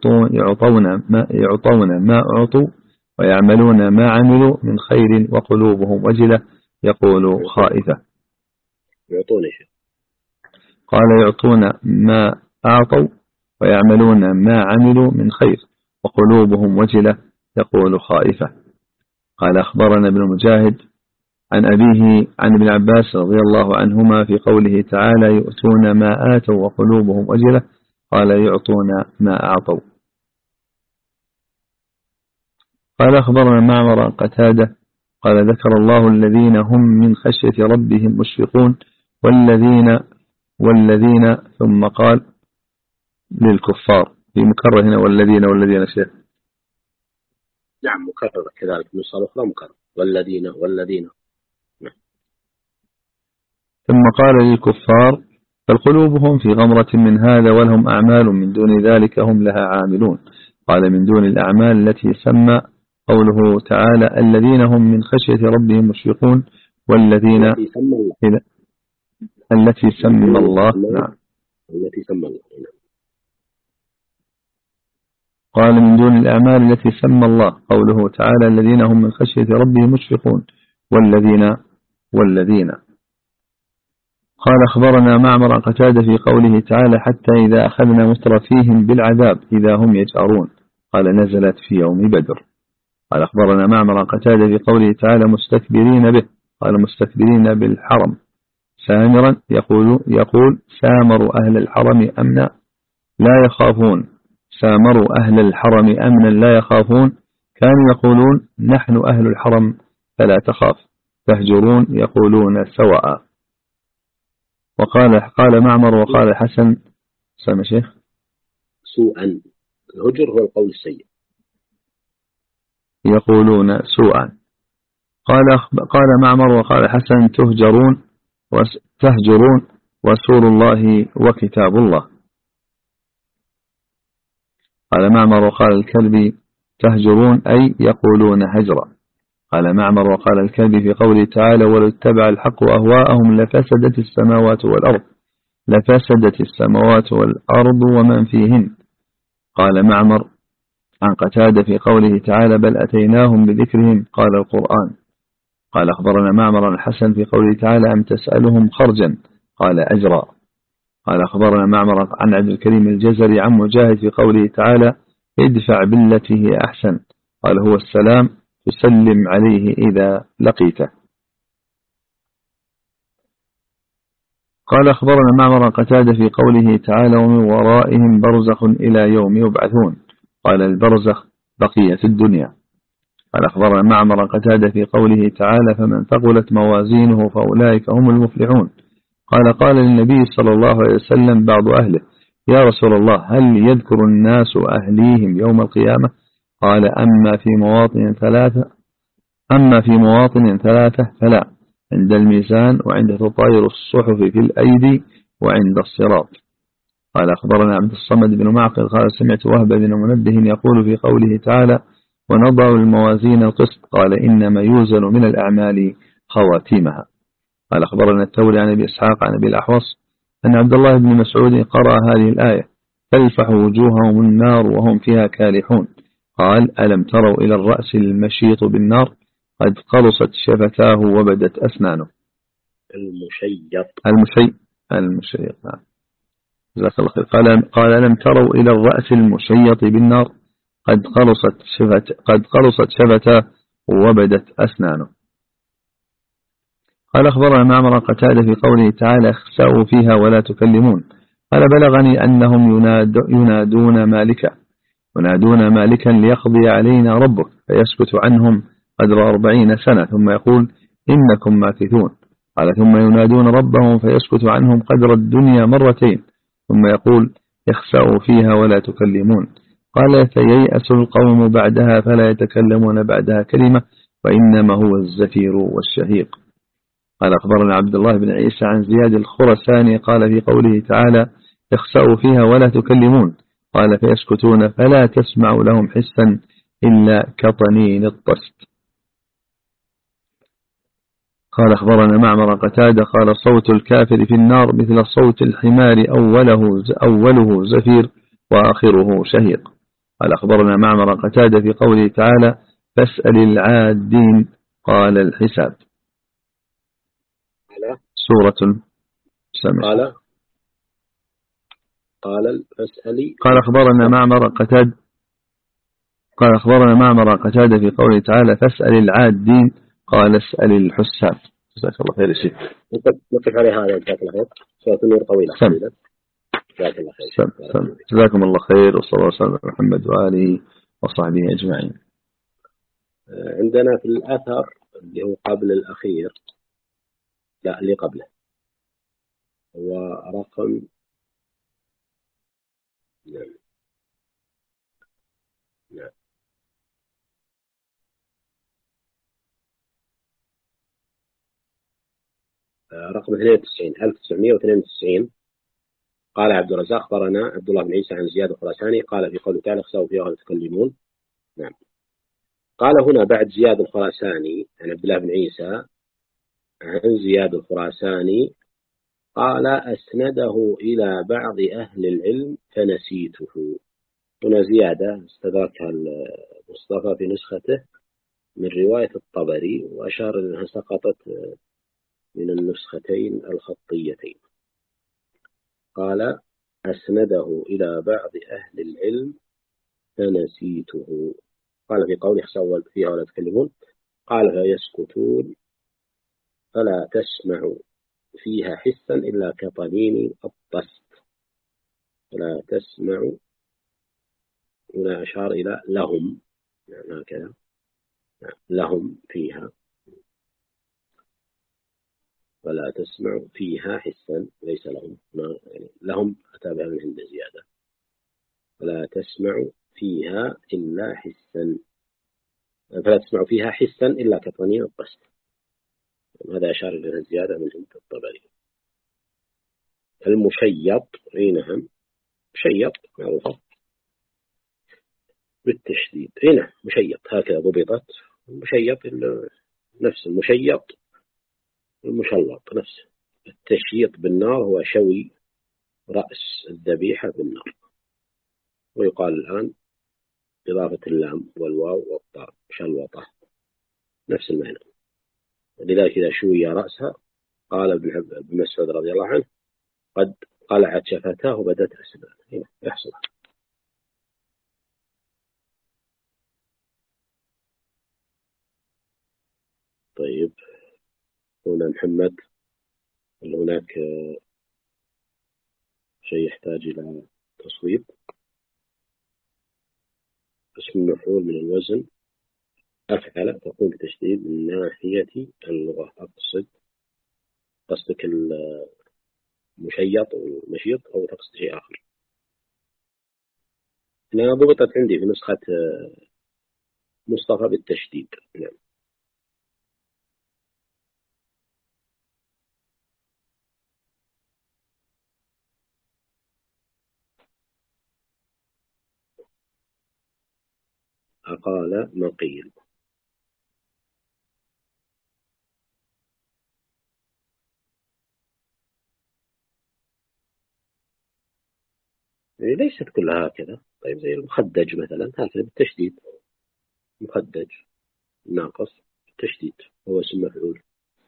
يعطون ما أعطوا ويعملون ما عملوا من خير وقلوبهم وجلة يقول خائفة. قال يعطون ما أعطوا ويعملون ما عملوا من خير وقلوبهم وجلة يقول خائفة. قال أخبرنا ابن مجاهد عن أبيه عن ابن عباس رضي الله عنهما في قوله تعالى يؤتون ما آتوا وقلوبهم وجلة قال يعطون ما أعطوا. قال أخبرنا معمر قتادة قال ذكر الله الذين هم من خشية ربهم مشفقون والذين ثم قال للكفار في مكرر هنا والذين شيخ. نعم مكرر كذلك النسخة الأخرى مكرر والذين ثم قال للكفار فالقلوبهم في غمرة من هذا ولهم أعمال من دون ذلك هم لها عاملون. قال من دون الأعمال التي سمى قوله تعالى الذين هم من خشية ربهم مشفقون والذين التي سمى الله. نعم التي سمى الله. قال من دون الأعمال التي سمى الله قوله تعالى الذين هم من خشية ربهم مشفقون والذين. قال أخبرنا معمر قتادة في قوله تعالى حتى إذا أخذنا مترفيهم بالعذاب إذا هم يجأرون قال نزلت في يوم بدر. قال أخبرنا معمر قتادة في قوله تعالى مستكبرين به قال مستكبرين بالحرم سامرا يقول سامروا أهل الحرم أمنا لا يخافون سامروا أهل الحرم أمنا لا يخافون كانوا يقولون نحن أهل الحرم فلا تخاف تهجرون يقولون سواء. قال معمر وقال حسن سامي شيخ سوءا. الهجر هو القول السيء. يقولون سوءا. قال معمر وقال حسن تهجرون رسول الله وكتاب الله. قال معمر وقال الكلبي تهجرون أي يقولون هجرا. قال معمر وقال الكلبي في قوله تعالى ولو اتبع الحق أهواءهم لفسدت السماوات والأرض ومن فيهن. قال معمر عن قتادة في قوله تعالى بل أتيناهم بذكرهم قال القرآن. قال أخبرنا معمر عن الحسن في قوله تعالى أم تسألهم خرجا قال أجرا. قال أخبرنا معمر عن عبد الكريم الجزري عن مجاهد في قوله تعالى ادفع بالتي هي أحسن قال هو السلام تسلم عليه إذا لقيته. قال أخبرنا معمر عن قتادة في قوله تعالى ومن ورائهم برزخ إلى يوم يبعثون قال البرزخ بقية الدنيا. قال أخبرنا معمر عن قتادة في قوله تعالى فمن ثقلت موازينه فأولئك هم المفلحون. قال للنبي صلى الله عليه وسلم بعض أهله يا رسول الله هل يذكر الناس أهليهم يوم القيامة قال أما في مواطن ثلاثة فلا عند الميزان وعند تطاير الصحف في الأيدي وعند الصراط. قال أخبرنا عبد الصمد بن معقل قال سمعت وهب بن منبه يقول في قوله تعالى ونضع الموازين القسط قال إنما يوزن من الأعمال خواتيمها. قال أخبرنا التولي عن أبي إسحاق عن أبي الأحوص أن عبد الله بن مسعود قرأ هذه الآية تلفح وجوههم النار وهم فيها كالحون قال ألم تروا إلى الرأس المشيط بالنار قد قلصت شفتاه وبدت أسنانه. المشيط نعم جزاك الله خير. قال ألم تروا إلى الرأس المشيط بالنار قد قلصت شفتاه وبدت أسنانه. قال أخبرنا معمر قتادة في قوله تعالى اخسأوا فيها ولا تكلمون قال بلغني أنهم ينادون مالكا ليقضي علينا ربك فيسكت عنهم قدر 40 سنة ثم يقول إنكم ماكثون قال ثم ينادون ربهم فيسكت عنهم قدر الدنيا مرتين ثم يقول اخسأوا فيها ولا تكلمون قال فييأس القوم بعدها فلا يتكلمون بعدها كلمة وإنما هو الزفير والشهيق. قال أخبرنا عبد الله بن عيسى عن زياد الخرساني قال في قوله تعالى اخسأوا فيها ولا تكلمون قال فيسكتون فلا تسمع لهم حسا إلا كطنين الطست. قال أخبرنا معمر قتادة قال صوت الكافر في النار مثل صوت الحمار أوله زفير وآخره شهيق. قال أخبرنا معمر قتادة في قوله تعالى فاسأل العادين قال الحساب. سورة قال فاسألي قال أخبرنا معمر قتادة في قوله تعالى فاسأل العادين قال اسأل الحساب. جزاك الله خير شيخ. نقف على هذا جزاك الله خير. سورة النور طويلة. جزاك الله خير. جزاكم الله خير وصلى الله وسلم على محمد وآله وصحبه أجمعين. عندنا في الأثر اللي هو قبل الأخير لا اللي قبله هو رقم نعم رقم 1992 قال عبد الرزاق أخبرنا عبد الله بن عيسى عن زياد الخراساني قال في قوله تعالى اخسأوا فيها ولا تكلمون. نعم قال هنا بعد زياد الخراساني عن عبد الله بن عيسى عن زياد الخراساني قال أسنده إلى بعض أهل العلم فنسيته. هنا زيادة استدركها المصطفى في نسخته من رواية الطبري وأشار أنها سقطت من النسختين الخطيتين. قال أسنده إلى بعض أهل العلم فنسيته. قال في قوله اخسأوا فيها ولا تكلمون قال فيسكتون فلا تسمع فيها حسا إلا كطنين الطست. فلا تسمع هنا أشار إلى لهم يعني هكذا لهم فيها ولا تسمع فيها حسا ليس لهم يعني لهم أتابع من عند زيادة فلا تسمع فيها إلا حسا فلا تسمع فيها حسا إلا كطنين الطست. هذا أشار إلى زيادة من عند الطبري. المشيط نعم مشيط معروفة بالتشديد نعم مشيط هكذا ضبطت المشيط نفس المشيط، المشلط نفسه. التشييط بالنار هو شوي رأس الذبيحة بالنار. ويقال الآن إضافة اللام والواو والطاء شلوطة نفس المعنى. لذلك إذا شوي رأسها قال ابن مسعود رضي الله عنه قد قلعت شفتاه وبدت أسنانه. هنا يحصل. طيب هنا محمد، هل هناك شيء يحتاج إلى تصويب؟ اسم المفعول من الوزن أفعل تكون بتشديد من ناحية اللغة. قصدك المشيط والمشيط أو تقصد شيء آخر؟ أنا ضبطت عندي في نسخة مصطفى بالتشديد. نعم. أقال مقيل. ليست كلها هكذا. طيب زي المخدج مثلا هكذا بالتشديد، مخدج ناقص بالتشديد هو اسم مفعول.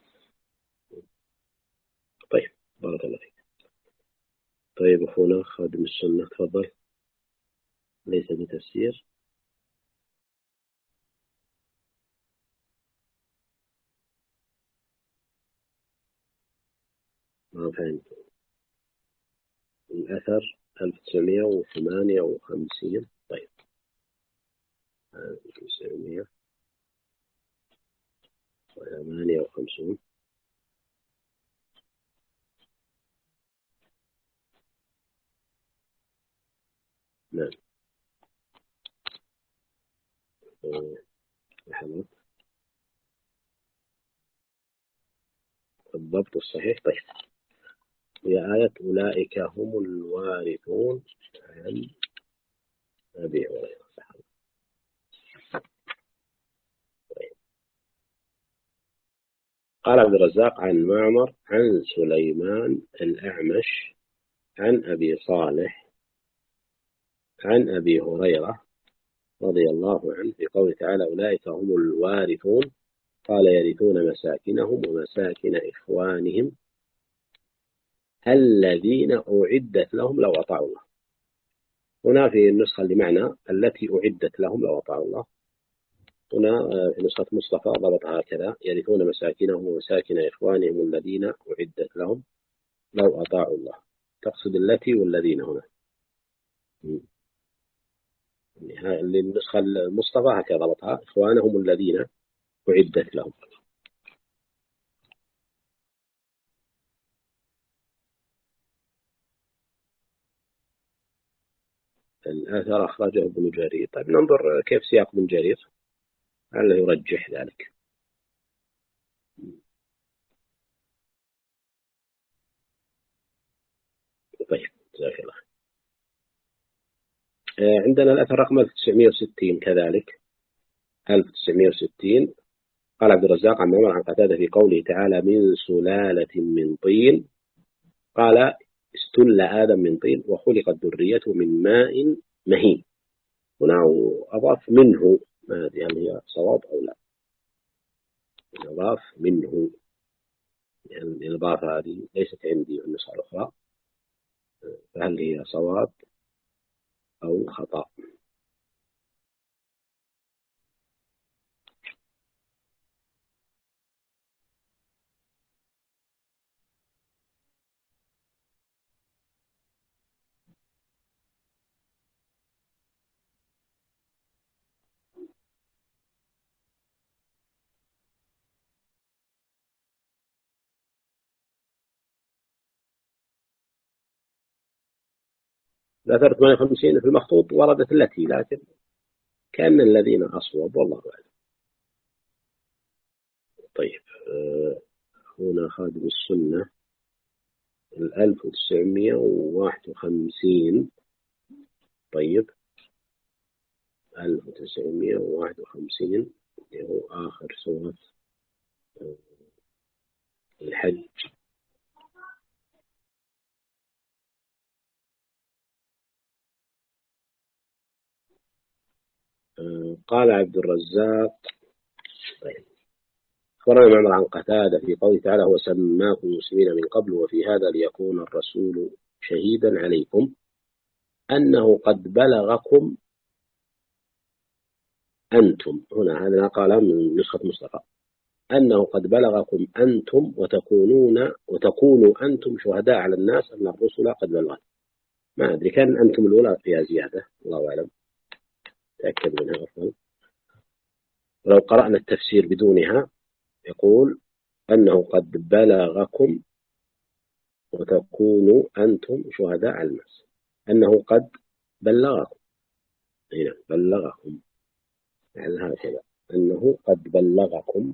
طيب بارك الله فيك. طيب أخونا خادم السنة تفضل. ليس بتفسير. ما فهمت. الأثر 1958. طيب 1958. نعم. لحظة. الضبط الصحيح. طيب هي آية أولئك هم الوارثون عن أبي هريرة. طيب. قال عبد الرزاق عن معمر عن سليمان الأعمش عن أبي صالح عن أبي هريرة رضي الله عنه في قوله تعالى أولئك هم الوارثون قال يرثون مساكنهم ومساكن إخوانهم الذين أعدت لهم لو أطاعوا الله. هنا في النسخة اللي معنا التي أعدت لهم لو أطاعوا الله. هنا في نسخة مصطفى ضبطها هكذا يرثون مساكنهم ومساكن إخوانهم الذين أعدت لهم لو أطاعوا الله. تقصد التي والذين هنا. النسخة المصطفى هكذا ضبطها إخوانهم الذين أعدت لهم. الآثار أخرجه ابن جرير. طيب ننظر كيف سياق ابن جرير هل يرجح ذلك. طيب جزاك الله. عندنا الأثر رقم 1960 كذلك 1960. قال عبد الرزاق عن معمر عن قتادة في قوله تعالى من سلالة من طين قال استل آدم من طين وخلقت ذريته من ماء مهين. هنا أضاف منه، ما أدري هل هي صواب أو لا. أضاف منه يعني الإضافة هذه ليست عندي النسخة الأخرى، فهل هي صواب أو خطأ؟ الأثر 58 في المخطوط وردت التي، لكن كأن الذين أصوب والله أعلم. طيب هنا خادم السنة 1951. طيب 1951 هو آخر سورة الحج. قال عبد الرزاق. طيب، أخبرنا معمر عن قتادة في قوله تعالى: هو سماكم مسلمين من قبل وفي هذا ليكون الرسول شهيدا عليكم أنه قد بلغكم أنتم. هنا هذا قال من نسخة مصطفى أنه قد بلغكم أنتم وتكونوا أنتم شهداء على الناس أن الرسل قد بلغت. ما أدري، كان أنتم الأولى فيها زيادة، الله أعلم، تأكد منها أفضل. لو قرأنا التفسير بدونها يقول أنه قد بلغكم وتكونوا أنتم شهداء على الناس، أنه قد بلغكم. هنا بلغكم يعني هكذا، أنه قد بلغكم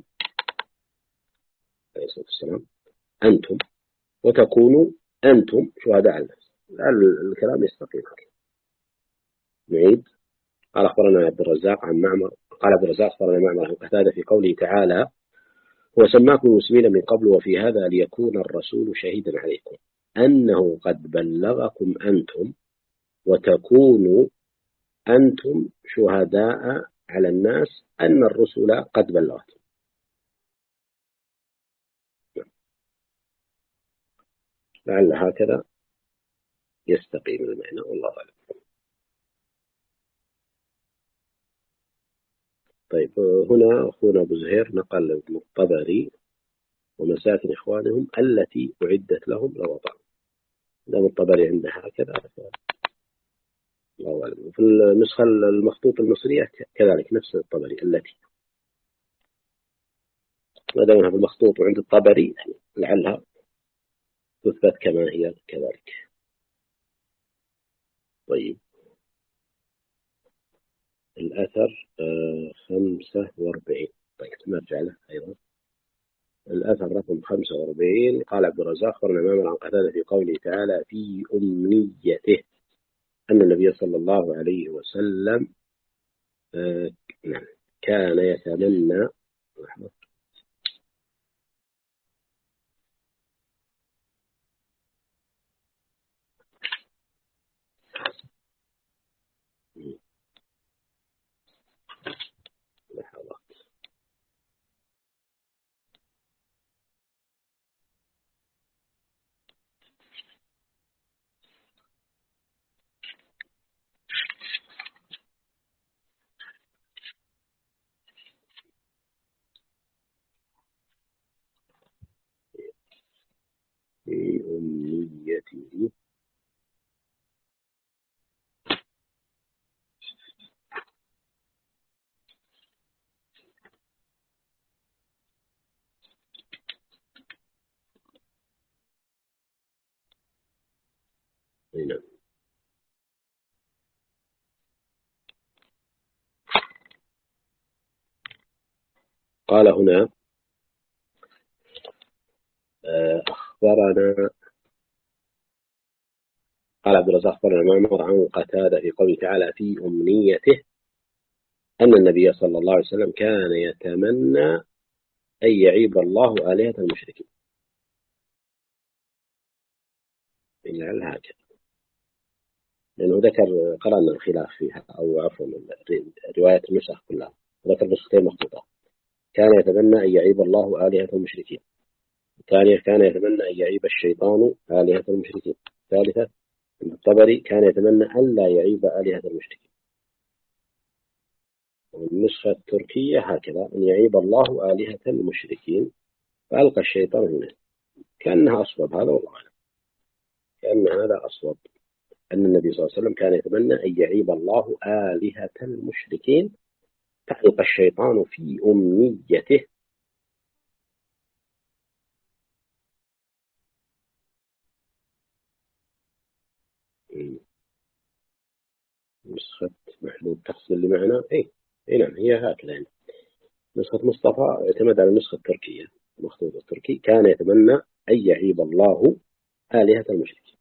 عليه الصلاة والسلام أنتم وتكونوا أنتم شهداء على الناس. الكلام يستقيم. نعيد. قال أخبرنا عبد الرزاق عن معمر، قال عبد الرزاق أخبرنا معمر عن قتادة في قوله تعالى: هو سماكم المسلمين من قبل وفي هذا ليكون الرسول شهيدا عليكم أنه قد بلغكم أنتم وتكونوا أنتم شهداء على الناس أن الرسل قد بلغتم. لعل هكذا يستقيم المعنى، والله أعلم. طيب، هنا أخونا أبو زهير نقل ابن الطبري ومساكن إخوانهم التي أعدت لهم لوطن. دام الطبري عنده هكذا، الله أعلم. في النسخة المخطوط المصرية كذلك نفس الطبري التي، ما دامها في المخطوط وعند الطبري يعني لعلها تثبت كما هي كذلك. طيب، الأثر 45. طيب، نرجع له أيضا. الأثر رقم 45. قال عبد الرزاق أخبرنا معمر عن قتادة في قوله تعالى: في أمنيته أن النبي صلى الله عليه وسلم كان يتمنى في أمنيته. هنا قال هنا أخبرنا، قال عبد الرزاق أخبرنا معمر عن قتادة في قوله تعالى: في أمنيته أن النبي صلى الله عليه وسلم كان يتمنى أن يعيب الله آلهة المشركين. لعل هكذا، لأنه ذكر قرأنا الخلاف فيها، أو عفوا رواية النسخ كلها ذكر نسختين مخطوطة. كان يتمنى أن يعيب الله آلهة المشركين. الثانية كان يتمنى أن يعيب الشيطان آلهة المشركين. الثالثة الطبري كان يتمنى أن لا يعيب آلهة المشركين. والنسخة التركية هكذا: أن يعيب الله آلهة المشركين فألقى الشيطان هنا. كأنها أصوب، هذا والله أعلم، كأن هذا أصوب، أن النبي صلى الله عليه وسلم كان يتمنى أن يعيب الله آلهة المشركين فألقى الشيطان في أمنيته. نسخة محمود تحصل لمعنى نعم، هي هكذا يعني. نسخة مصطفى اعتمد على النسخة التركية، المخطوط التركي: كان يتمنى أن يعيب الله آلهة المشركين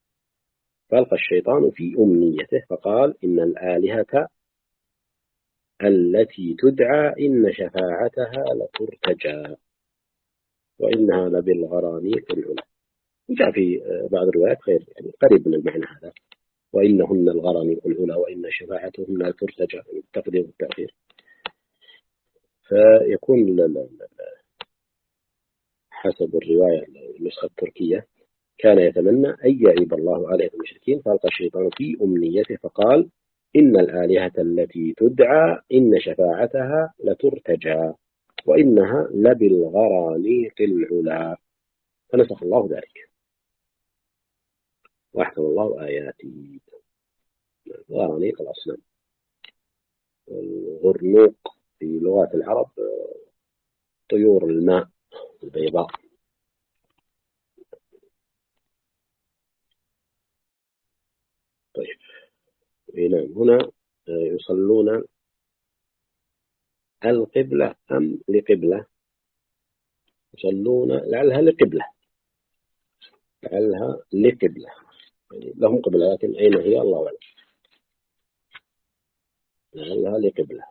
فألقى الشيطان في أمنيته فقال إن الآلهة التي تدعى إن شفاعتها لترتجى وإنها لبالغرانيق العلا. وجاء في بعض الروايات غير يعني قريب من المعنى هذا، وإنهن الغرانيق العلا وإن شفاعتهن لترتجى، التقديم والتأخير. فيكون حسب الرواية النسخة التركية كان يتمنى أن يعيب الله آلهة المشركين، فألقى الشيطان في أمنيته فقال إن الآلهة التي تدعى إن شفاعتها لترتجى وإنها لبالغرانيق العلا، فنسخ الله ذلك وأحكم الله آياتي. غرانيق الأصنام، الغرنوق في لغات العرب طيور الماء البيضاء. طيب هنا يصلون القبلة أم لقبلة؟ يصلون لعلها لقبلة، لعلها لقبلة يعني لهم قبلة، لكن أين هي الله أعلم. لعلها لقبلة.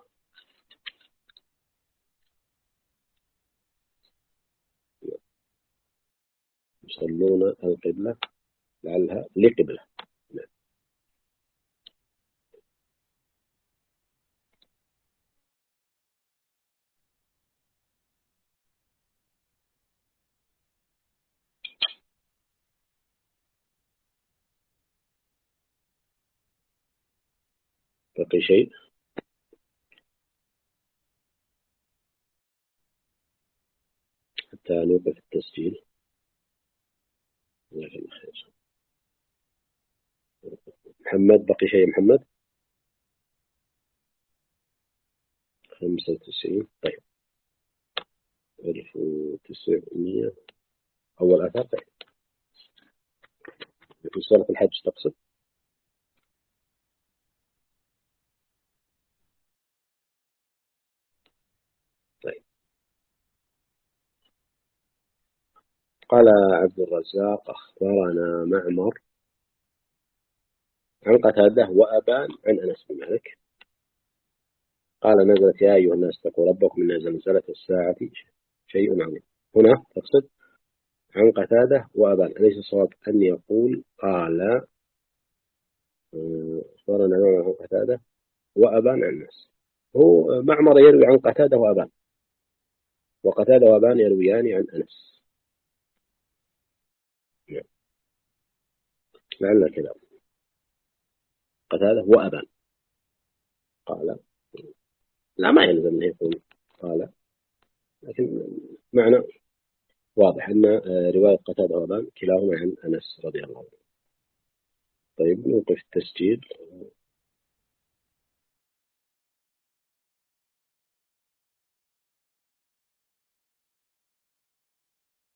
يصلون القبلة لعلها لقبلة. بقي شيء؟ حتى نوقف التسجيل. محمد بقي شيء؟ محمد 95. طيب 1900 أول آثار. طيب في سورة الحج تقصد؟ طيب قال عبد الرزاق أخبرنا معمر عن قتادة وأبان عن أنس بن مالك قال نزلت يا أيها الناس اتقوا ربكم إن زلزلة الساعة شيء عظيم. هنا تقصد عن قتادة وأبان، أليس الصواب أن يقول قال أخبرنا معمر عن قتادة وأبان عن أنس؟ هو معمر يروي عن قتادة وأبان، وقتادة وأبان يرويان عن أنس. لعل كذا قتادة وأبان قال، لا ما يلزم أن يكون قال، لكن معنى واضح أن رواية قتادة وأبان كلاهما عن أنس رضي الله عنه. طيب نوقف التسجيل.